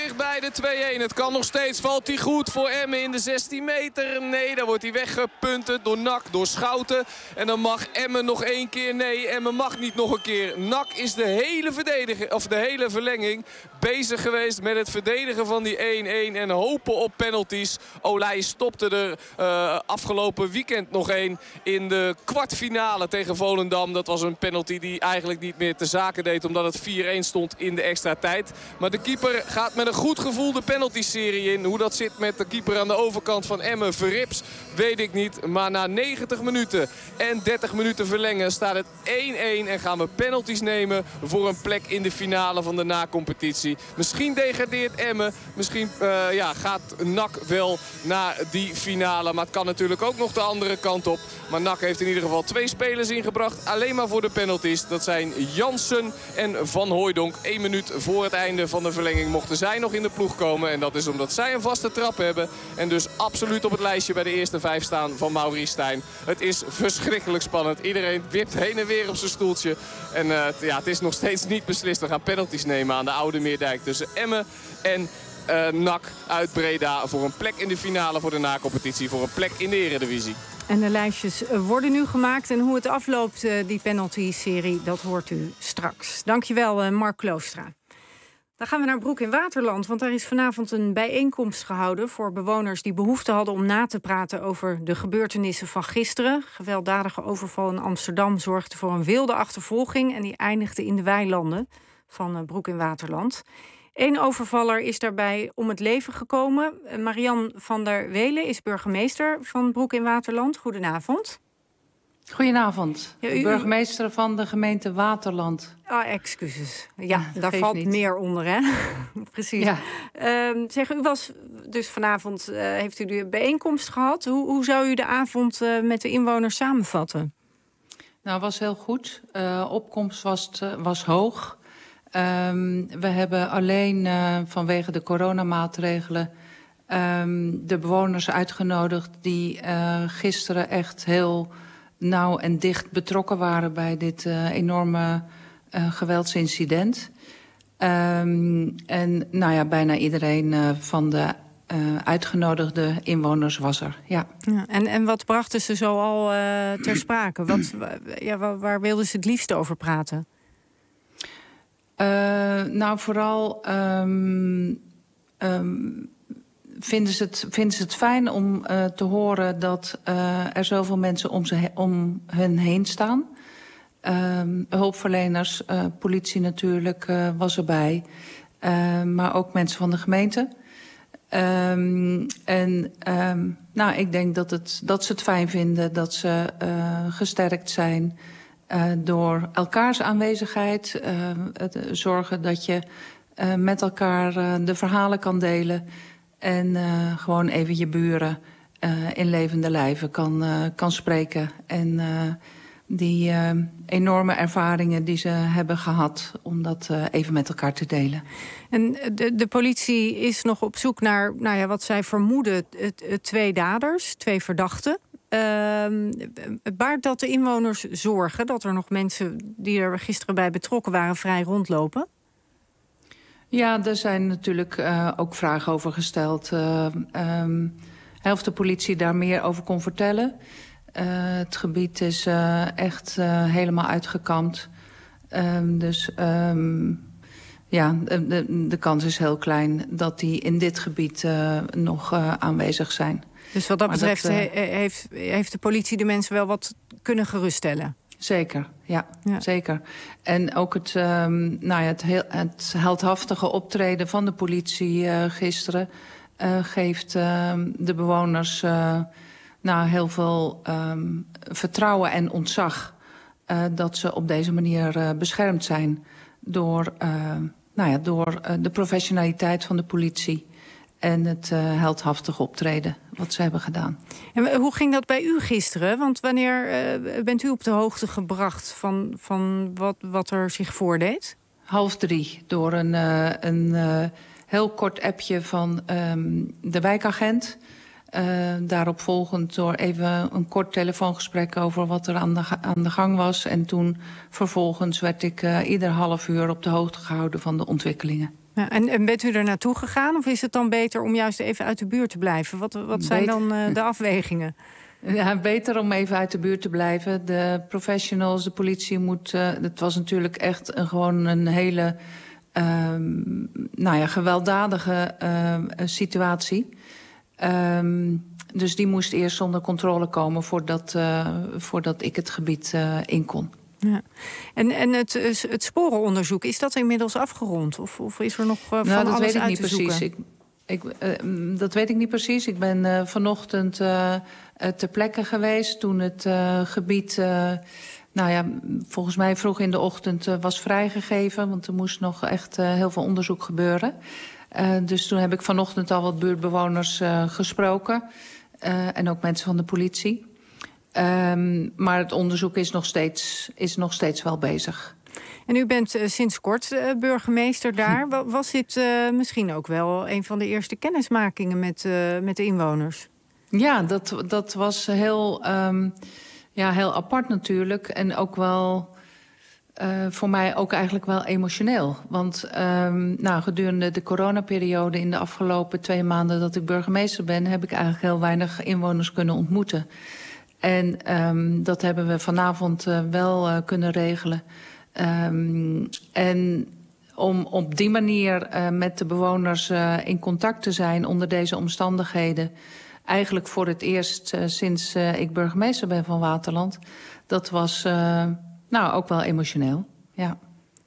dicht bij de twee-een. Het kan nog steeds. Valt hij goed voor Emmen in de zestien meter? Nee, dan wordt hij weggepunten door N A C, door Schouten. En dan mag Emmen nog één keer. Nee, Emmen mag niet nog een keer. N A C is de hele, verdediger, of de hele verlenging bezig geweest met het verdedigen van die één-één. En hopen op penalties. Olij stopte er uh, afgelopen weekend nog één in de kwartfinale tegen Volendam. Dat was een penalty die eigenlijk niet meer te zaken deed, omdat het vier-één stond in de extra tijd. Maar de keeper gaat met een goed gevoel de penalty-serie in. Hoe dat zit met de keeper aan de overkant van Emmen, Verrips, weet ik niet. Maar na negentig minuten en dertig minuten verlengen staat het één-één. En gaan we penalties nemen voor een plek in de finale van de na-competitie. Misschien degradeert Emmen. Misschien uh, ja, gaat N A C wel naar die finale. Maar het kan natuurlijk ook nog de andere kant op. Maar N A C heeft in ieder geval twee spelers ingebracht. Alleen maar voor de penalties. Dat zijn Jansen en Van Hooijdonk. Eén minuut voor het einde van de verlenging mochten zij nog in de ploeg komen. En dat is omdat zij een vaste trap hebben. En dus absoluut op het lijstje bij de eerste vijf staan van Maurice Stijn. Het is verschrikkelijk spannend. Iedereen wipt heen en weer op zijn stoeltje. En uh, ja, het is nog steeds niet beslist. We gaan penalties nemen aan de Oude Meerdijk tussen Emmen en uh, N A C uit Breda. Voor een plek in de finale voor de na-competitie. Voor een plek in de Eredivisie. En de lijstjes worden nu gemaakt. En hoe het afloopt, die penalty-serie, dat hoort u straks. Dankjewel, Mark Kloostra. Dan gaan we naar Broek in Waterland, want daar is vanavond een bijeenkomst gehouden voor bewoners die behoefte hadden om na te praten over de gebeurtenissen van gisteren. Gewelddadige overval in Amsterdam zorgde voor een wilde achtervolging en die eindigde in de weilanden van Broek in Waterland. Eén overvaller is daarbij om het leven gekomen. Marian van der Welen is burgemeester van Broek in Waterland. Goedenavond. Goedenavond. Ja, u... Burgemeester van de gemeente Waterland. Ah, excuses. Ja, ja daar valt niet. meer onder, hè? Precies. Ja. Uh, zeg, u was dus vanavond, uh, heeft u de bijeenkomst gehad. Hoe, hoe zou u de avond uh, met de inwoners samenvatten? Nou, was heel goed. Uh, opkomst was, uh, was hoog. Um, we hebben alleen uh, vanwege de coronamaatregelen um, de bewoners uitgenodigd die uh, gisteren echt heel nauw en dicht betrokken waren bij dit uh, enorme uh, geweldsincident. Um, en nou ja, bijna iedereen uh, van de uh, uitgenodigde inwoners was er. Ja. Ja, en, en wat brachten ze zo al uh, ter sprake? Wat, ja, waar, waar wilden ze het liefst over praten? Uh, nou, vooral um, um, vinden, ze het, vinden ze het fijn om uh, te horen dat uh, er zoveel mensen om, ze he, om hen heen staan. Um, hulpverleners, uh, politie natuurlijk uh, was erbij. Uh, maar ook mensen van de gemeente. Um, en um, nou, ik denk dat, het, dat ze het fijn vinden dat ze uh, gesterkt zijn. Uh, door elkaars aanwezigheid, uh, het, zorgen dat je uh, met elkaar uh, de verhalen kan delen. En uh, gewoon even je buren uh, in levende lijven kan, uh, kan spreken. En uh, die uh, enorme ervaringen die ze hebben gehad, om dat uh, even met elkaar te delen. En de, de politie is nog op zoek naar, nou ja, wat zij vermoeden, het, het twee daders, twee verdachten. Uh, baart dat de inwoners zorgen dat er nog mensen die er gisteren bij betrokken waren vrij rondlopen? Ja, er zijn natuurlijk uh, ook vragen over gesteld. Uh, um, of de politie daar meer over kon vertellen. Uh, het gebied is uh, echt uh, helemaal uitgekampt. Um, dus um, ja, de, de kans is heel klein dat die in dit gebied uh, nog uh, aanwezig zijn. Dus wat dat maar betreft dat, uh, heeft, heeft de politie de mensen wel wat kunnen geruststellen? Zeker, ja, ja. zeker. En ook het, um, nou ja, het, heel, het heldhaftige optreden van de politie uh, gisteren uh, geeft uh, de bewoners uh, nou, heel veel um, vertrouwen en ontzag uh, dat ze op deze manier uh, beschermd zijn door, uh, nou ja, door uh, de professionaliteit van de politie. En het uh, heldhaftige optreden wat ze hebben gedaan. En hoe ging dat bij u gisteren? Want wanneer uh, bent u op de hoogte gebracht van, van wat, wat er zich voordeed? Half drie, door een, uh, een uh, heel kort appje van um, de wijkagent. Uh, daarop volgend door even een kort telefoongesprek over wat er aan de, aan de gang was. En toen vervolgens werd ik uh, ieder half uur op de hoogte gehouden van de ontwikkelingen. Ja, en, en bent u er naartoe gegaan? Of is het dan beter om juist even uit de buurt te blijven? Wat, wat zijn dan uh, de afwegingen? Ja, beter om even uit de buurt te blijven. De professionals, de politie moet... Uh, het was natuurlijk echt een, gewoon een hele um, nou ja, gewelddadige uh, situatie. Um, dus die moest eerst onder controle komen voordat, uh, voordat ik het gebied uh, in kon. Ja. En, en het, het sporenonderzoek, is dat inmiddels afgerond? Of, of is er nog uh, van nou, dat alles weet ik uit niet te precies. zoeken? Ik, ik, uh, dat weet ik niet precies. Ik ben uh, vanochtend uh, ter plekke geweest toen het uh, gebied... Uh, nou ja, volgens mij vroeg in de ochtend uh, was vrijgegeven. Want er moest nog echt uh, heel veel onderzoek gebeuren. Uh, dus toen heb ik vanochtend al wat buurtbewoners uh, gesproken. Uh, en ook mensen van de politie. Um, maar het onderzoek is nog steeds, is nog steeds wel bezig. En u bent uh, sinds kort uh, burgemeester daar. Hm. Was dit uh, misschien ook wel een van de eerste kennismakingen met, uh, met de inwoners? Ja, dat, dat was heel, um, ja, heel apart natuurlijk. En ook wel uh, voor mij ook eigenlijk wel emotioneel. Want um, nou, gedurende de coronaperiode in de afgelopen twee maanden dat ik burgemeester ben... heb ik eigenlijk heel weinig inwoners kunnen ontmoeten. En um, dat hebben we vanavond uh, wel uh, kunnen regelen. Um, en om op die manier uh, met de bewoners uh, in contact te zijn onder deze omstandigheden... eigenlijk voor het eerst uh, sinds uh, ik burgemeester ben van Waterland... dat was uh, nou ook wel emotioneel, ja.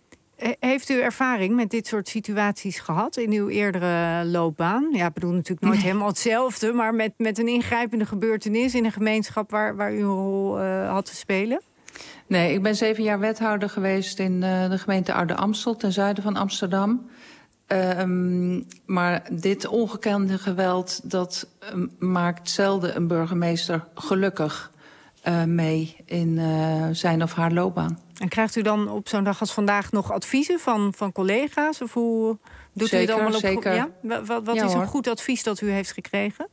Heeft u ervaring met dit soort situaties gehad in uw eerdere loopbaan? Ja, ik bedoel natuurlijk nooit nee. helemaal hetzelfde... maar met, met een ingrijpende gebeurtenis in een gemeenschap... waar, waar u een rol uh, had te spelen? Nee, ik ben zeven jaar wethouder geweest in uh, de gemeente Ouder-Amstel... ten zuiden van Amsterdam. Uh, um, maar dit ongekende geweld... dat um, maakt zelden een burgemeester gelukkig uh, mee in uh, zijn of haar loopbaan. En krijgt u dan op zo'n dag als vandaag nog adviezen van, van collega's? Of hoe doet zeker, u het allemaal op? Zeker. Ja? Wat, wat ja, is een hoor. goed advies dat u heeft gekregen?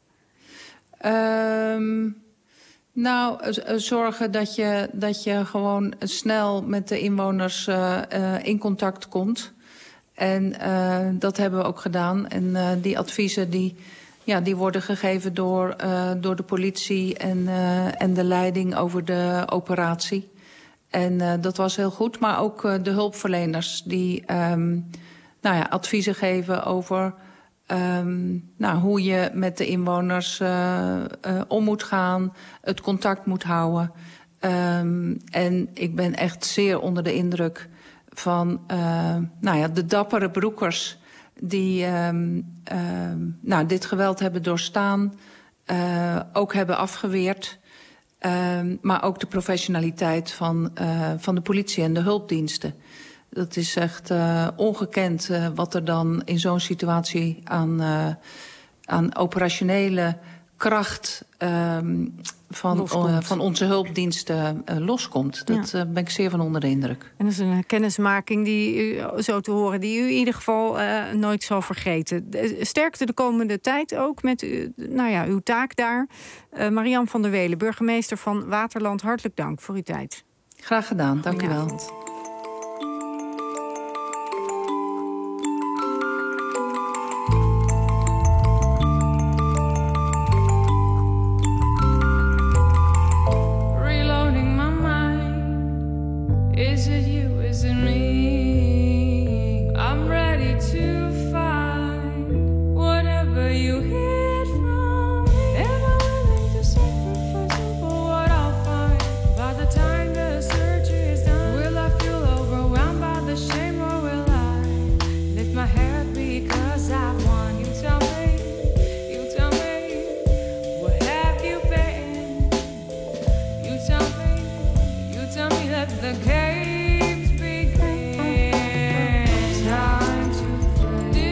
Um, nou, zorgen dat je, dat je gewoon snel met de inwoners uh, uh, in contact komt. En uh, dat hebben we ook gedaan. En uh, die adviezen die, ja, die worden gegeven door, uh, door de politie en, uh, en de leiding over de operatie. En uh, dat was heel goed, maar ook uh, de hulpverleners die um, nou ja, adviezen geven over um, nou, hoe je met de inwoners uh, uh, om moet gaan, het contact moet houden. Um, en ik ben echt zeer onder de indruk van uh, nou ja, de dappere broekers die um, um, nou, dit geweld hebben doorstaan, uh, ook hebben afgeweerd. Um, maar ook de professionaliteit van, uh, van de politie en de hulpdiensten. Dat is echt uh, ongekend uh, wat er dan in zo'n situatie aan, uh, aan operationele kracht um, van, uh, van onze hulpdiensten uh, loskomt. Dat ja. uh, ben ik zeer van onder de indruk. En dat is een kennismaking die u, zo te horen, die u in ieder geval uh, nooit zal vergeten. Sterkte de komende tijd ook met u, nou ja, uw taak daar. Uh, Marianne van der Welen, burgemeester van Waterland, hartelijk dank voor uw tijd. Graag gedaan, dank u wel. Is it you, is it me? I'm ready to find whatever you hid from me. Am I willing to sacrifice for what I'll find? By the time the surgery is done, will I feel overwhelmed by the shame, or will I lift my head because I've won? You tell me, you tell me, where have you been? You tell me, you tell me that the game time to play.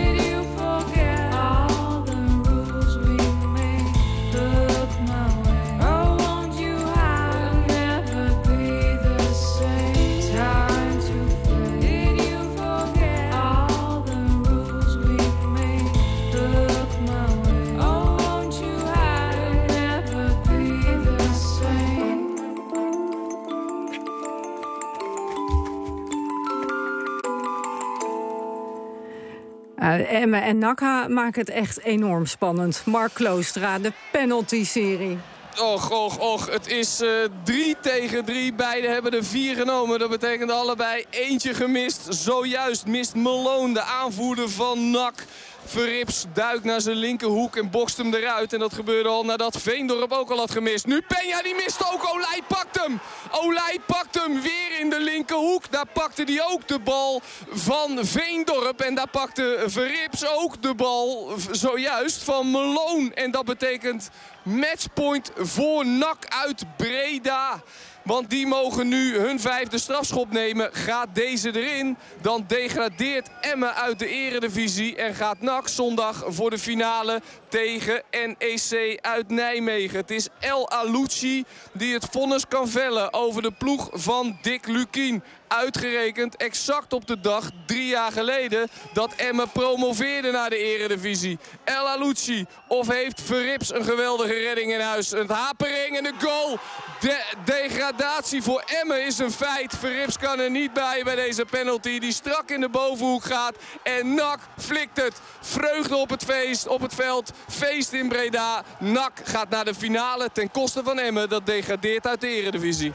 Uh, Emmen en N A C maken het echt enorm spannend. Mark Kloostra, de penalty-serie. Och, och, och. Het is uh, drie tegen drie. Beiden hebben er vier genomen. Dat betekent allebei eentje gemist. Zojuist mist Malone, de aanvoerder van N A C. Verrips duikt naar zijn linkerhoek en bokst hem eruit. En dat gebeurde al nadat Veendorp ook al had gemist. Nu Peña, die mist ook. Olij pakt hem. Olij pakt hem weer in de linkerhoek. Daar pakte hij ook de bal van Veendorp. En daar pakte Verrips ook de bal zojuist van Malone. En dat betekent matchpoint voor N A C uit Breda. Want die mogen nu hun vijfde strafschop nemen. Gaat deze erin, dan degradeert Emmen uit de eredivisie. En gaat N A C zondag voor de finale tegen N E C uit Nijmegen. Het is El Alouchi die het vonnis kan vellen over de ploeg van Dick Lukien. Uitgerekend exact op de dag, drie jaar geleden, dat Emmen promoveerde naar de eredivisie. El Alouchi, of heeft Verrips een geweldige redding in huis? Een hapering en de goal. De degradatie voor Emmen is een feit. Verrips kan er niet bij bij deze penalty die strak in de bovenhoek gaat. En N A C flikt het. Vreugde op het feest, op het veld. Feest in Breda. N A C gaat naar de finale ten koste van Emmen. Dat degradeert uit de eredivisie.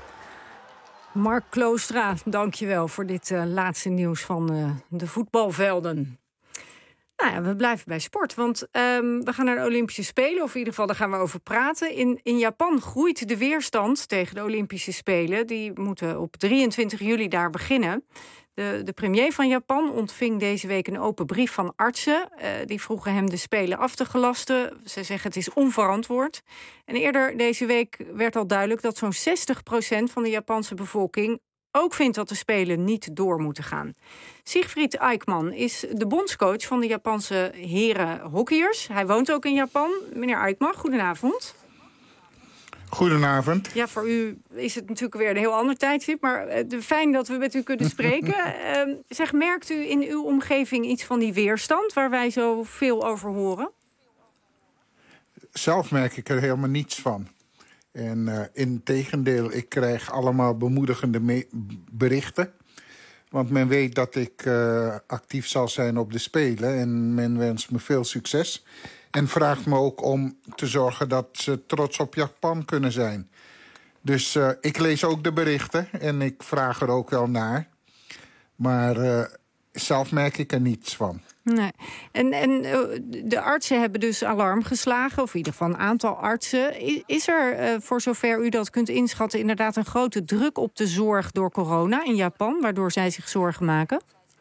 Mark Kloostra, dankjewel voor dit uh, laatste nieuws van uh, de voetbalvelden. Nou ja, we blijven bij sport, want um, we gaan naar de Olympische Spelen. Of in ieder geval, daar gaan we over praten. In, in Japan groeit de weerstand tegen de Olympische Spelen. Die moeten op drieëntwintig juli daar beginnen. De, de premier van Japan ontving deze week een open brief van artsen. Uh, die vroegen hem de Spelen af te gelasten. Ze zeggen het is onverantwoord. En eerder deze week werd al duidelijk dat zo'n zestig procent van de Japanse bevolking ook vindt dat de Spelen niet door moeten gaan. Siegfried Eijkman is de bondscoach van de Japanse heren hockeyers. Hij woont ook in Japan. Meneer Eijkman, goedenavond. Goedenavond. Ja, voor u is het natuurlijk weer een heel ander tijdstip, maar uh, fijn dat we met u kunnen spreken. uh, zeg, merkt u in uw omgeving iets van die weerstand waar wij zo veel over horen? Zelf merk ik er helemaal niets van. En uh, in tegendeel, ik krijg allemaal bemoedigende me- berichten. Want men weet dat ik uh, actief zal zijn op de Spelen. En men wenst me veel succes. En vraagt me ook om te zorgen dat ze trots op Japan kunnen zijn. Dus uh, ik lees ook de berichten en ik vraag er ook wel naar. Maar uh, zelf merk ik er niets van. Nee. En, en uh, de artsen hebben dus alarm geslagen, of in ieder geval een aantal artsen. Is, is er, uh, voor zover u dat kunt inschatten, inderdaad een grote druk op de zorg door corona in Japan, waardoor zij zich zorgen maken?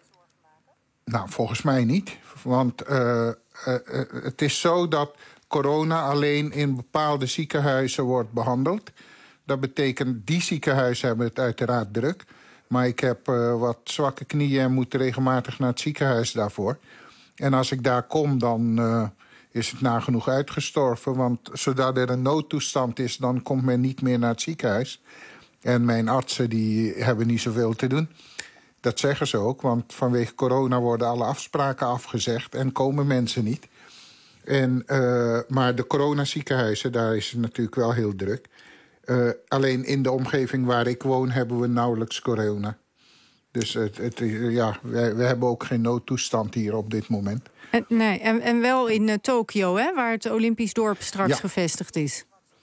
Nou, volgens mij niet. Want uh, uh, uh, het is zo dat corona alleen in bepaalde ziekenhuizen wordt behandeld. Dat betekent, die ziekenhuizen hebben het uiteraard druk. Maar ik heb uh, wat zwakke knieën en moet regelmatig naar het ziekenhuis daarvoor. En als ik daar kom, dan uh, is het nagenoeg uitgestorven. Want zodra er een noodtoestand is, dan komt men niet meer naar het ziekenhuis. En mijn artsen die hebben niet zoveel te doen. Dat zeggen ze ook, want vanwege corona worden alle afspraken afgezegd en komen mensen niet. En, uh, maar de coronaziekenhuizen, daar is het natuurlijk wel heel druk. Uh, alleen in de omgeving waar ik woon hebben we nauwelijks corona. Dus het, het, ja, wij, wij hebben ook geen noodtoestand hier op dit moment. En, nee, en, en wel in uh, Tokio, hè, waar het Olympisch dorp straks ja. gevestigd is.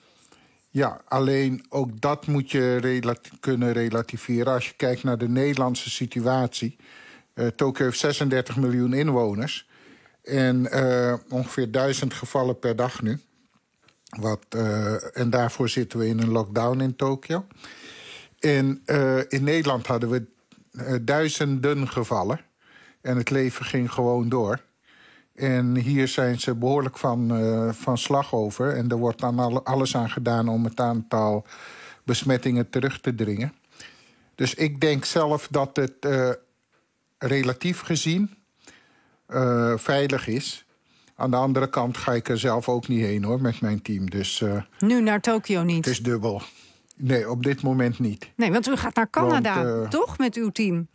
Ja, alleen ook dat moet je relati- kunnen relativeren. Als je kijkt naar de Nederlandse situatie. Uh, Tokio heeft zesendertig miljoen inwoners. En uh, ongeveer duizend gevallen per dag nu. Wat, uh, en daarvoor zitten we in een lockdown in Tokio. En uh, in Nederland hadden we uh, duizenden gevallen. En het leven ging gewoon door. En hier zijn ze behoorlijk van, uh, van slag over. En er wordt dan alle, alles aan gedaan om het aantal besmettingen terug te dringen. Dus ik denk zelf dat het uh, relatief gezien uh, veilig is. Aan de andere kant ga ik er zelf ook niet heen, hoor, met mijn team. Dus, uh, nu naar Tokio niet? Het is dubbel. Nee, op dit moment niet. Nee, want u gaat naar Canada, want, uh, toch, met uw team?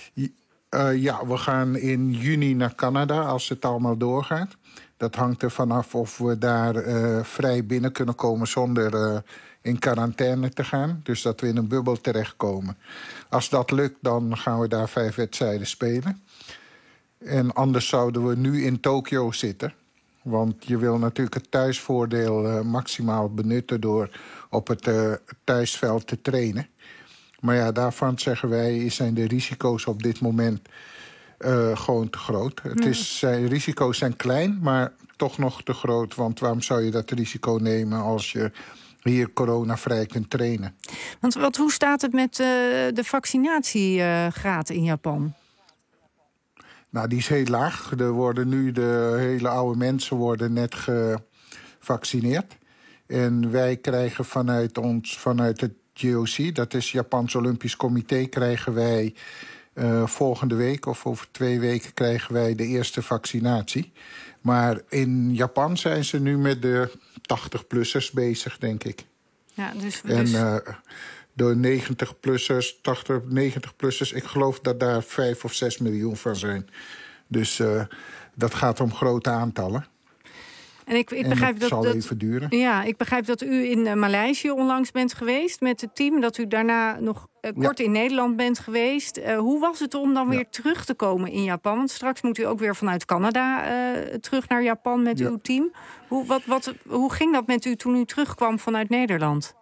Uh, ja, we gaan in juni naar Canada, als het allemaal doorgaat. Dat hangt er vanaf of we daar uh, vrij binnen kunnen komen zonder uh, in quarantaine te gaan. Dus dat we in een bubbel terechtkomen. Als dat lukt, dan gaan we daar vijf wedstrijden spelen. En anders zouden we nu in Tokio zitten. Want je wil natuurlijk het thuisvoordeel uh, maximaal benutten door op het uh, thuisveld te trainen. Maar ja, daarvan zeggen wij, zijn de risico's op dit moment uh, gewoon te groot. Het is, zijn, risico's zijn klein, maar toch nog te groot. Want waarom zou je dat risico nemen als je hier coronavrij kunt trainen? Want wat, hoe staat het met uh, de vaccinatiegraad uh, in Japan? Nou, die is heel laag. Er worden nu de hele oude mensen worden net gevaccineerd. En wij krijgen vanuit ons, vanuit het J O C, dat is Japans Olympisch Comité, krijgen wij uh, volgende week of over twee weken krijgen wij de eerste vaccinatie. Maar in Japan zijn ze nu met de tachtig-plussers bezig, denk ik. Ja, dus, en dus... uh, de negentig-plussers, tachtig, negentig-plussers, ik geloof dat daar vijf of zes miljoen van zijn. Dus uh, dat gaat om grote aantallen. En ik, ik en begrijp het dat, zal dat, even duren. Ja, ik begrijp dat u in uh, Maleisië onlangs bent geweest met het team. Dat u daarna nog uh, kort ja. in Nederland bent geweest. Uh, hoe was het om dan ja. weer terug te komen in Japan? Want straks moet u ook weer vanuit Canada uh, terug naar Japan met ja. uw team. Hoe, wat, wat, hoe ging dat met u toen u terugkwam vanuit Nederland?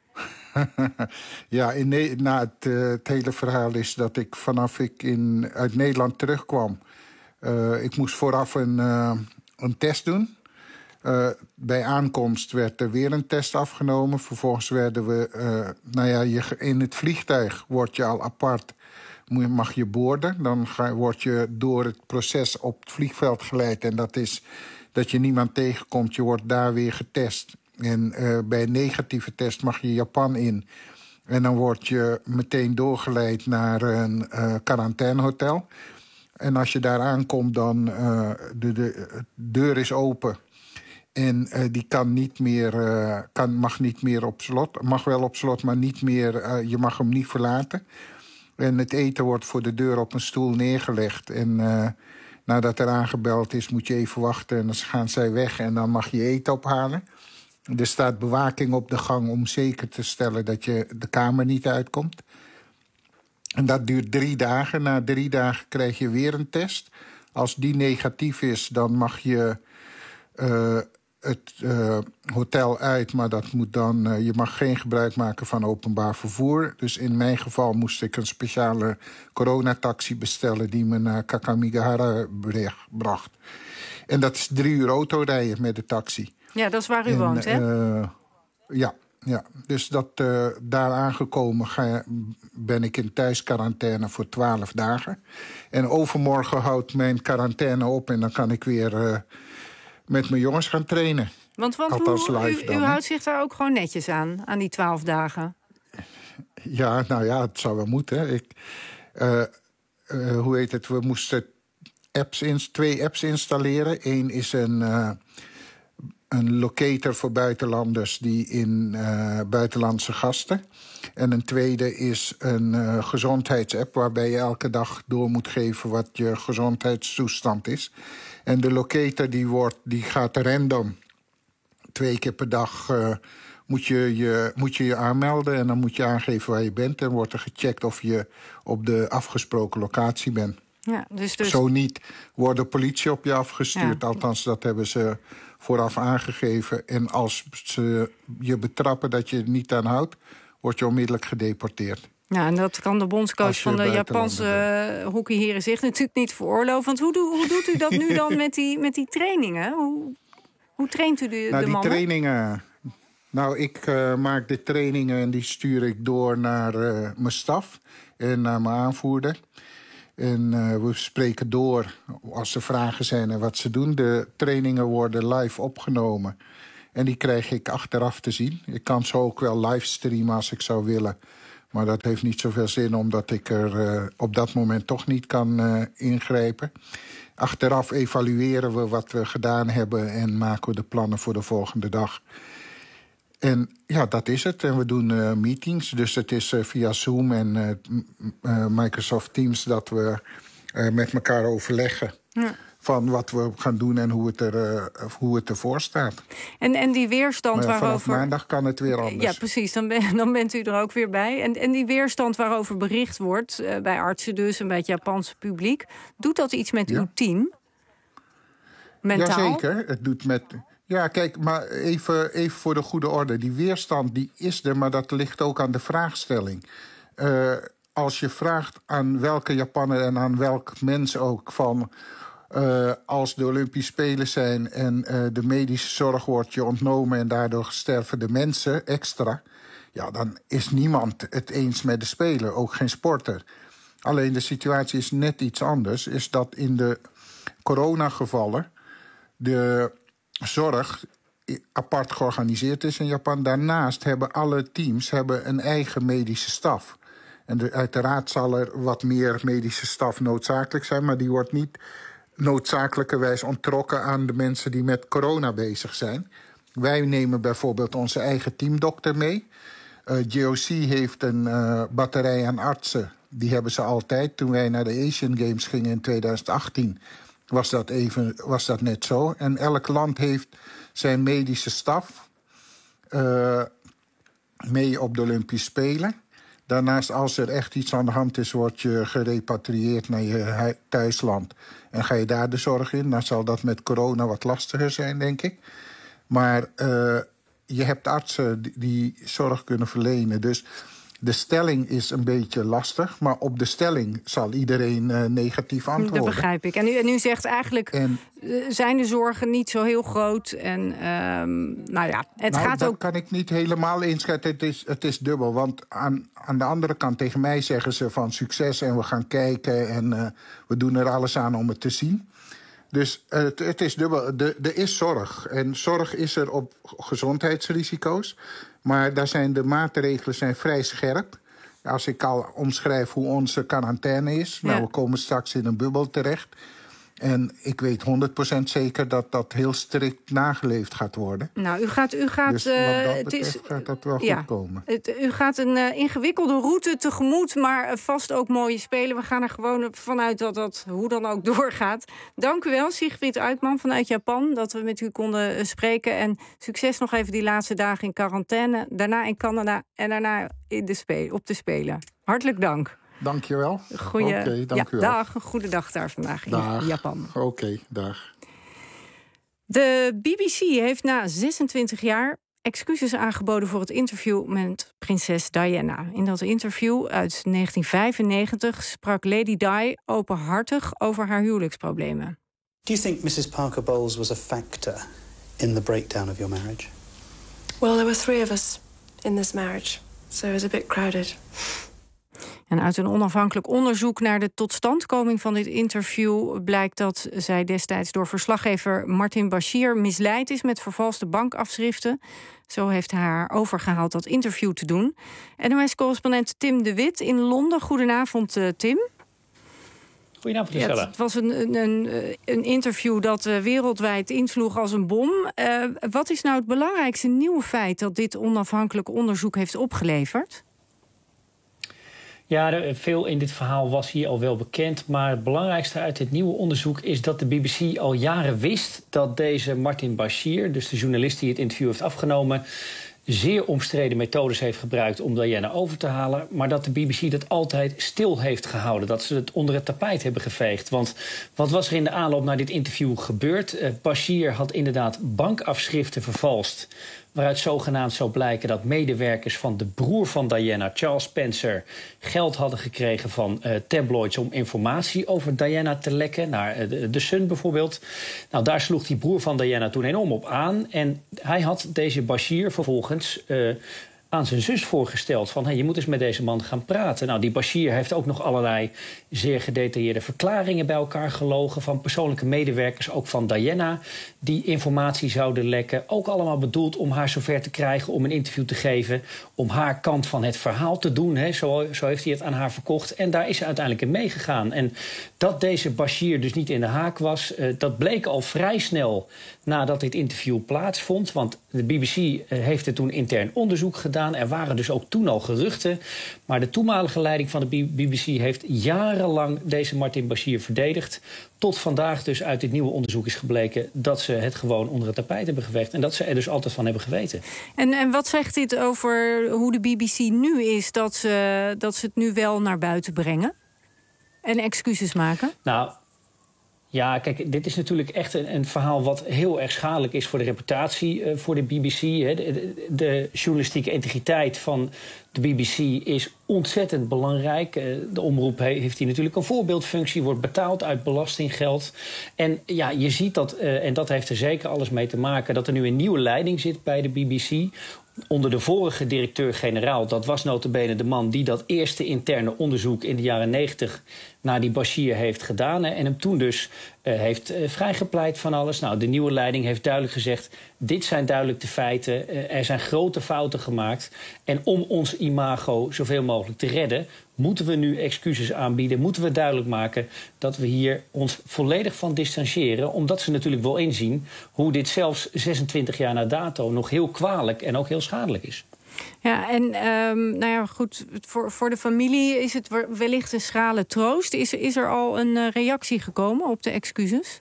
ja, in ne- nou, het, uh, het hele verhaal is dat ik vanaf ik in, uit Nederland terugkwam. Uh, ik moest vooraf een, uh, een test doen. Uh, bij aankomst werd er weer een test afgenomen. Vervolgens werden we... Uh, nou ja, je, in het vliegtuig word je al apart... mag je boorden. Dan ga, word je door het proces op het vliegveld geleid. En dat is dat je niemand tegenkomt. Je wordt daar weer getest. En uh, bij een negatieve test mag je Japan in. En dan word je meteen doorgeleid naar een uh, quarantainehotel. En als je daar aankomt, dan uh, de, de deur is open... En uh, die kan niet meer, uh, kan, mag niet meer op slot. Mag wel op slot, maar niet meer, uh, je mag hem niet verlaten. En het eten wordt voor de deur op een stoel neergelegd. En uh, nadat er aangebeld is, moet je even wachten. En dan gaan zij weg en dan mag je eten ophalen. Er staat bewaking op de gang om zeker te stellen dat je de kamer niet uitkomt. En dat duurt drie dagen. Na drie dagen krijg je weer een test. Als die negatief is, dan mag je... Uh, het uh, hotel uit, maar dat moet dan, uh, je mag geen gebruik maken van openbaar vervoer. Dus in mijn geval moest ik een speciale coronataxi bestellen die me naar Kakamigahara bracht. En dat is drie uur autorijden met de taxi. Ja, dat is waar u en, woont, hè? Uh, ja, ja, dus dat, uh, daar aangekomen ga, ben ik in thuisquarantaine voor twaalf dagen. En overmorgen houdt mijn quarantaine op en dan kan ik weer... Uh, met mijn jongens gaan trainen. Want, want Althans hoe, live u, dan, u houdt zich daar ook gewoon netjes aan, aan die twaalf dagen? Ja, nou ja, het zou wel moeten. Ik, uh, uh, hoe heet het? We moesten apps in, twee apps installeren. Eén is een, uh, een locator voor buitenlanders die in uh, buitenlandse gasten. En een tweede is een uh, gezondheidsapp waarbij je elke dag door moet geven wat je gezondheidstoestand is. En de locator die wordt, die gaat random. Twee keer per dag uh, moet, je je, moet je je aanmelden. En dan moet je aangeven waar je bent. En wordt er gecheckt of je op de afgesproken locatie bent. Ja, dus dus... Zo niet wordt de politie op je afgestuurd. Ja. Althans, dat hebben ze vooraf aangegeven. En als ze je betrappen dat je er niet aan houdt, word je onmiddellijk gedeporteerd. Ja, en dat kan de bondscoach van de Japanse uh, hockeyheren zich natuurlijk niet veroorloven. Want hoe, doe, hoe doet u dat nu dan met die, met die trainingen? Hoe, hoe traint u de, nou, de mannen? Die trainingen... Nou, ik uh, maak de trainingen en die stuur ik door naar uh, mijn staf en naar mijn aanvoerder. En uh, we spreken door als er vragen zijn en wat ze doen. De trainingen worden live opgenomen. En die krijg ik achteraf te zien. Ik kan ze ook wel livestreamen als ik zou willen. Maar dat heeft niet zoveel zin, omdat ik er uh, op dat moment toch niet kan uh, ingrijpen. Achteraf evalueren we wat we gedaan hebben en maken we de plannen voor de volgende dag. En ja, dat is het. En we doen uh, meetings. Dus het is uh, via Zoom en uh, uh, Microsoft Teams dat we uh, met elkaar overleggen. Ja. van wat we gaan doen en hoe het, er, uh, hoe het ervoor staat. En, en die weerstand maar ja, waarover... vanaf maandag kan het weer anders. Ja, precies. Dan, ben, dan bent u er ook weer bij. En, en die weerstand waarover bericht wordt, uh, bij artsen dus en bij het Japanse publiek, doet dat iets met ja. uw team? Mentaal? Jazeker, het doet met... Ja, kijk, maar even, even voor de goede orde. Die weerstand die is er, maar dat ligt ook aan de vraagstelling. Uh, als je vraagt aan welke Japaner en aan welk mens ook van... Uh, als de Olympische Spelen zijn en uh, de medische zorg wordt je ontnomen... en daardoor sterven de mensen extra... ja, dan is niemand het eens met de Spelen, ook geen sporter. Alleen de situatie is net iets anders. Is dat in de coronagevallen de zorg apart georganiseerd is in Japan. Daarnaast hebben alle teams hebben een eigen medische staf. En de, uiteraard zal er wat meer medische staf noodzakelijk zijn... maar die wordt niet noodzakelijkerwijs onttrokken aan de mensen die met corona bezig zijn. Wij nemen bijvoorbeeld onze eigen teamdokter mee. Uh, J O C heeft een uh, batterij aan artsen. Die hebben ze altijd. Toen wij naar de Asian Games gingen in twintig achttien... was dat, even, was dat net zo. En elk land heeft zijn medische staf uh, mee op de Olympische Spelen. Daarnaast, als er echt iets aan de hand is, word je gerepatrieerd naar je thuisland. En ga je daar de zorg in. Dan zal dat met corona wat lastiger zijn, denk ik. Maar uh, je hebt artsen die, die zorg kunnen verlenen. Dus de stelling is een beetje lastig. Maar op de stelling zal iedereen uh, negatief antwoorden. Dat begrijp ik. En u, en u zegt eigenlijk, en, zijn de zorgen niet zo heel groot? En um, nou ja, het nou, gaat dat ook... kan ik niet helemaal inschatten. Het is, het is dubbel. Want aan, aan de andere kant tegen mij zeggen ze van succes... en we gaan kijken en uh, we doen er alles aan om het te zien. Dus uh, het, het is dubbel. Er is zorg. En zorg is er op gezondheidsrisico's. Maar daar zijn de maatregelen zijn vrij scherp. Als ik al omschrijf hoe onze quarantaine is... Ja. Nou, we komen straks in een bubbel terecht. En ik weet honderd procent zeker dat dat heel strikt nageleefd gaat worden. Nou, u gaat... U gaat dus wat dat betreft uh, het is, gaat dat wel ja, goed komen. Het, u gaat een uh, ingewikkelde route tegemoet, maar uh, vast ook mooie spelen. We gaan er gewoon vanuit dat dat hoe dan ook doorgaat. Dank u wel, Sigrid Uitman vanuit Japan, dat we met u konden uh, spreken. En succes nog even die laatste dagen in quarantaine. Daarna in Canada en daarna in de spe- op de Spelen. Hartelijk dank. Dank je wel. Goeie... Oké, okay, dank ja, u wel. Dag, een goede dag daar vandaag dag. in Japan. Oké, okay, dag. De B B C heeft na zesentwintig jaar excuses aangeboden voor het interview met prinses Diana. In dat interview uit negentien vijfennegentig sprak Lady Di openhartig over haar huwelijksproblemen. Do you think missus Parker Bowles was a factor in the breakdown of your marriage? Well, there were three of us in this marriage, so it was a bit crowded. En uit een onafhankelijk onderzoek naar de totstandkoming van dit interview blijkt dat zij destijds door verslaggever Martin Bashir misleid is met vervalste bankafschriften. Zo heeft hij haar overgehaald dat interview te doen. N O S-correspondent Tim de Wit in Londen. Goedenavond, uh, Tim. Goedenavond, Isabella. Ja, het was een, een, een, een interview dat uh, wereldwijd insloeg als een bom. Uh, wat is nou het belangrijkste nieuwe feit dat dit onafhankelijk onderzoek heeft opgeleverd? Ja, veel in dit verhaal was hier al wel bekend. Maar het belangrijkste uit dit nieuwe onderzoek is dat de B B C al jaren wist dat deze Martin Bashir, dus de journalist die het interview heeft afgenomen, zeer omstreden methodes heeft gebruikt om Diana over te halen. Maar dat de B B C dat altijd stil heeft gehouden. Dat ze het onder het tapijt hebben geveegd. Want wat was er in de aanloop naar dit interview gebeurd? Uh, Bashir had inderdaad bankafschriften vervalst, waaruit zogenaamd zou blijken dat medewerkers van de broer van Diana, Charles Spencer, geld hadden gekregen van uh, tabloids om informatie over Diana te lekken, naar uh, de, de Sun bijvoorbeeld. Nou, daar sloeg die broer van Diana toen enorm op aan. En hij had deze Bashir vervolgens Uh, aan zijn zus voorgesteld van, hey, je moet eens met deze man gaan praten. Nou, die Bashir heeft ook nog allerlei zeer gedetailleerde verklaringen bij elkaar gelogen van persoonlijke medewerkers, ook van Diana, die informatie zouden lekken. Ook allemaal bedoeld om haar zover te krijgen om een interview te geven, om haar kant van het verhaal te doen. Hè. Zo, zo heeft hij het aan haar verkocht. En daar is ze uiteindelijk in meegegaan. En dat deze Bashir dus niet in de haak was, uh, dat bleek al vrij snel nadat dit interview plaatsvond. Want de B B C uh, heeft er toen intern onderzoek gedaan. gedaan. Er waren dus ook toen al geruchten. Maar de toenmalige leiding van de B B C heeft jarenlang deze Martin Bashir verdedigd. Tot vandaag dus uit dit nieuwe onderzoek is gebleken dat ze het gewoon onder het tapijt hebben geveegd. En dat ze er dus altijd van hebben geweten. En, en wat zegt dit over hoe de B B C nu is dat ze, dat ze het nu wel naar buiten brengen? En excuses maken? Nou, ja, kijk, dit is natuurlijk echt een, een verhaal wat heel erg schadelijk is voor de reputatie uh, voor de B B C. Hè. De, de, de journalistieke integriteit van de B B C is ontzettend belangrijk. Uh, de omroep he, heeft hier natuurlijk een voorbeeldfunctie, wordt betaald uit belastinggeld. En ja, je ziet dat, uh, en dat heeft er zeker alles mee te maken, dat er nu een nieuwe leiding zit bij de B B C. Onder de vorige directeur-generaal, dat was nota bene de man die dat eerste interne onderzoek in de jaren negentig naar die Bashir heeft gedaan. Hè, en hem toen dus uh, heeft uh, vrijgepleit van alles. Nou, de nieuwe leiding heeft duidelijk gezegd, dit zijn duidelijk de feiten. Uh, er zijn grote fouten gemaakt. En om ons imago zoveel mogelijk te redden, moeten we nu excuses aanbieden. Moeten we duidelijk maken dat we hier ons volledig van distancieren. Omdat ze natuurlijk wel inzien hoe dit zelfs zesentwintig jaar na dato nog heel kwalijk en ook heel schadelijk is. Ja, en um, nou ja, goed, voor, voor de familie is het wellicht een schrale troost. Is, is er al een uh, reactie gekomen op de excuses?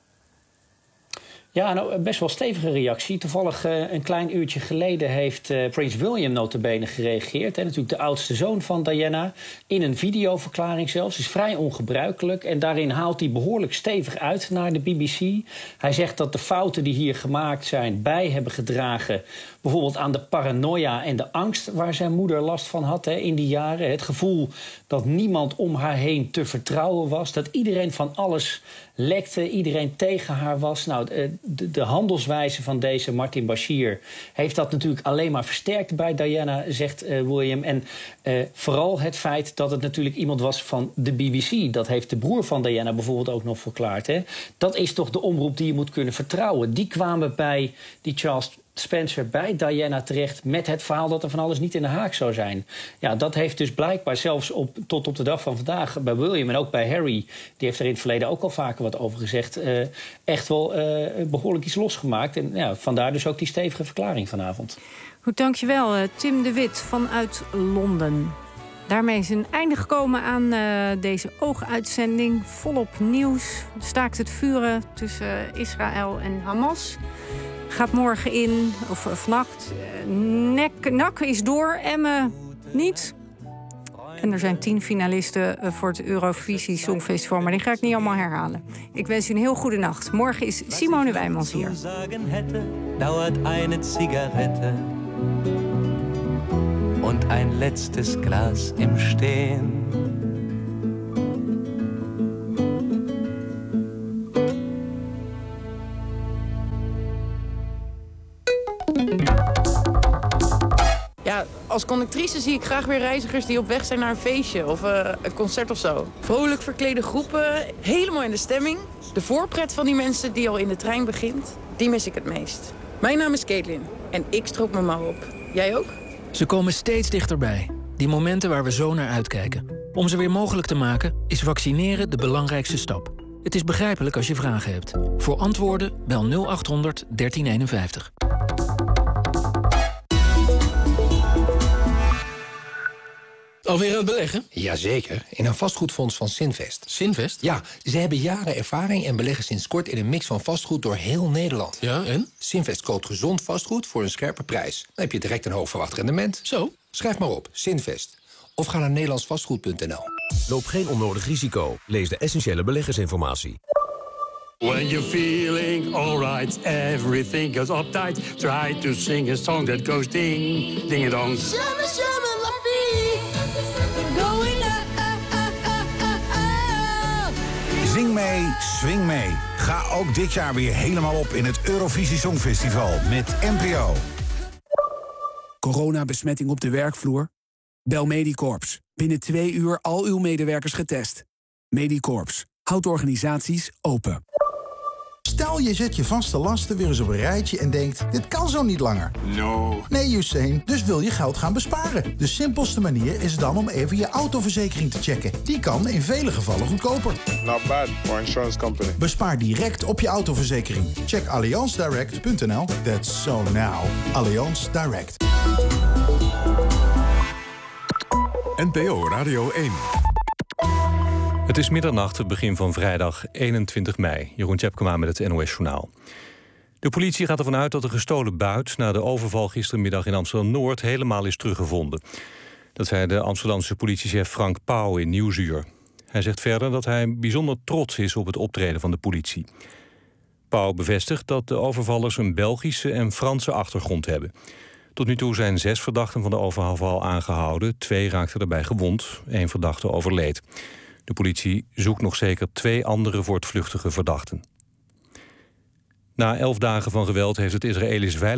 Ja, nou, best wel stevige reactie. Toevallig uh, een klein uurtje geleden heeft uh, Prins William nota bene gereageerd. Hè, natuurlijk de oudste zoon van Diana. In een videoverklaring zelfs. Is vrij ongebruikelijk. En daarin haalt hij behoorlijk stevig uit naar de B B C. Hij zegt dat de fouten die hier gemaakt zijn bij hebben gedragen, bijvoorbeeld aan de paranoia en de angst waar zijn moeder last van had, hè, in die jaren. Het gevoel dat niemand om haar heen te vertrouwen was. Dat iedereen van alles lekte, iedereen tegen haar was. Nou, de, de handelswijze van deze Martin Bashir heeft dat natuurlijk alleen maar versterkt bij Diana, zegt uh, William. En uh, vooral het feit dat het natuurlijk iemand was van de B B C. Dat heeft de broer van Diana bijvoorbeeld ook nog verklaard. Hè. Dat is toch de omroep die je moet kunnen vertrouwen. Die kwamen bij die Charles Spencer bij Diana terecht met het verhaal dat er van alles niet in de haak zou zijn. Ja, dat heeft dus blijkbaar zelfs op, tot op de dag van vandaag bij William en ook bij Harry, die heeft er in het verleden ook al vaker wat over gezegd, uh, echt wel uh, behoorlijk iets losgemaakt. En ja, vandaar dus ook die stevige verklaring vanavond. Goed, dankjewel. Uh, Tim de Wit vanuit Londen. Daarmee is een einde gekomen aan uh, deze ooguitzending. Volop nieuws. Staakt het vuren tussen Israël en Hamas. Gaat morgen in, of uh, vannacht. Uh, nek, N A C is door, Emmen niet. En er zijn tien finalisten uh, voor het Eurovisie Songfestival. Maar die ga ik niet allemaal herhalen. Ik wens u een heel goede nacht. Morgen is Simone Wijmans hier. Dauert eine Zigarette und ein letztes Glas im Stehen. Ja, als conductrice zie ik graag weer reizigers die op weg zijn naar een feestje of uh, een concert of zo. Vrolijk verklede groepen, helemaal in de stemming. De voorpret van die mensen die al in de trein begint, die mis ik het meest. Mijn naam is Caitlin en ik stroop mijn mouw op. Jij ook? Ze komen steeds dichterbij. Die momenten waar we zo naar uitkijken. Om ze weer mogelijk te maken is vaccineren de belangrijkste stap. Het is begrijpelijk als je vragen hebt. Voor antwoorden bel nul acht honderd dertien eenenvijftig. Alweer aan het beleggen? Jazeker, in een vastgoedfonds van Sinvest. Sinvest? Ja, ze hebben jaren ervaring en beleggen sinds kort in een mix van vastgoed door heel Nederland. Ja, en? Sinvest koopt gezond vastgoed voor een scherpe prijs. Dan heb je direct een hoog verwacht rendement. Zo? Schrijf maar op, Sinvest. Of ga naar nederlands vastgoed punt n l. Loop geen onnodig risico. Lees de essentiële beleggersinformatie. When you're feeling alright, everything goes uptight. Try to sing a song that goes ding, ding a dong. Shimmy, shimmy, la vie. Going up, up, up, up, up, up. Zing mee, swing mee. Ga ook dit jaar weer helemaal op in het Eurovisie Songfestival met N P O. Coronabesmetting op de werkvloer? Bel Medicorps. Binnen twee uur al uw medewerkers getest. Medicorps. Houdt organisaties open. Stel je zet je vaste lasten weer eens op een rijtje en denkt, dit kan zo niet langer. No. Nee, Usain, dus wil je geld gaan besparen. De simpelste manier is dan om even je autoverzekering te checken. Die kan in vele gevallen goedkoper. Not bad for insurance company. Bespaar direct op je autoverzekering. Check allianz direct punt n l. That's so now. Allianz Direct. N P O Radio één. Het is middernacht, het begin van vrijdag eenentwintig mei. Jeroen Tjepkema met het N O S Journaal. De politie gaat ervan uit dat de gestolen buit na de overval gistermiddag in Amsterdam-Noord helemaal is teruggevonden. Dat zei de Amsterdamse politiechef Frank Pauw in Nieuwsuur. Hij zegt verder dat hij bijzonder trots is op het optreden van de politie. Pauw bevestigt dat de overvallers een Belgische en Franse achtergrond hebben. Tot nu toe zijn zes verdachten van de overval aangehouden. Twee raakten daarbij gewond, één verdachte overleed. De politie zoekt nog zeker twee andere voortvluchtige verdachten. Na elf dagen van geweld heeft het Israëlisch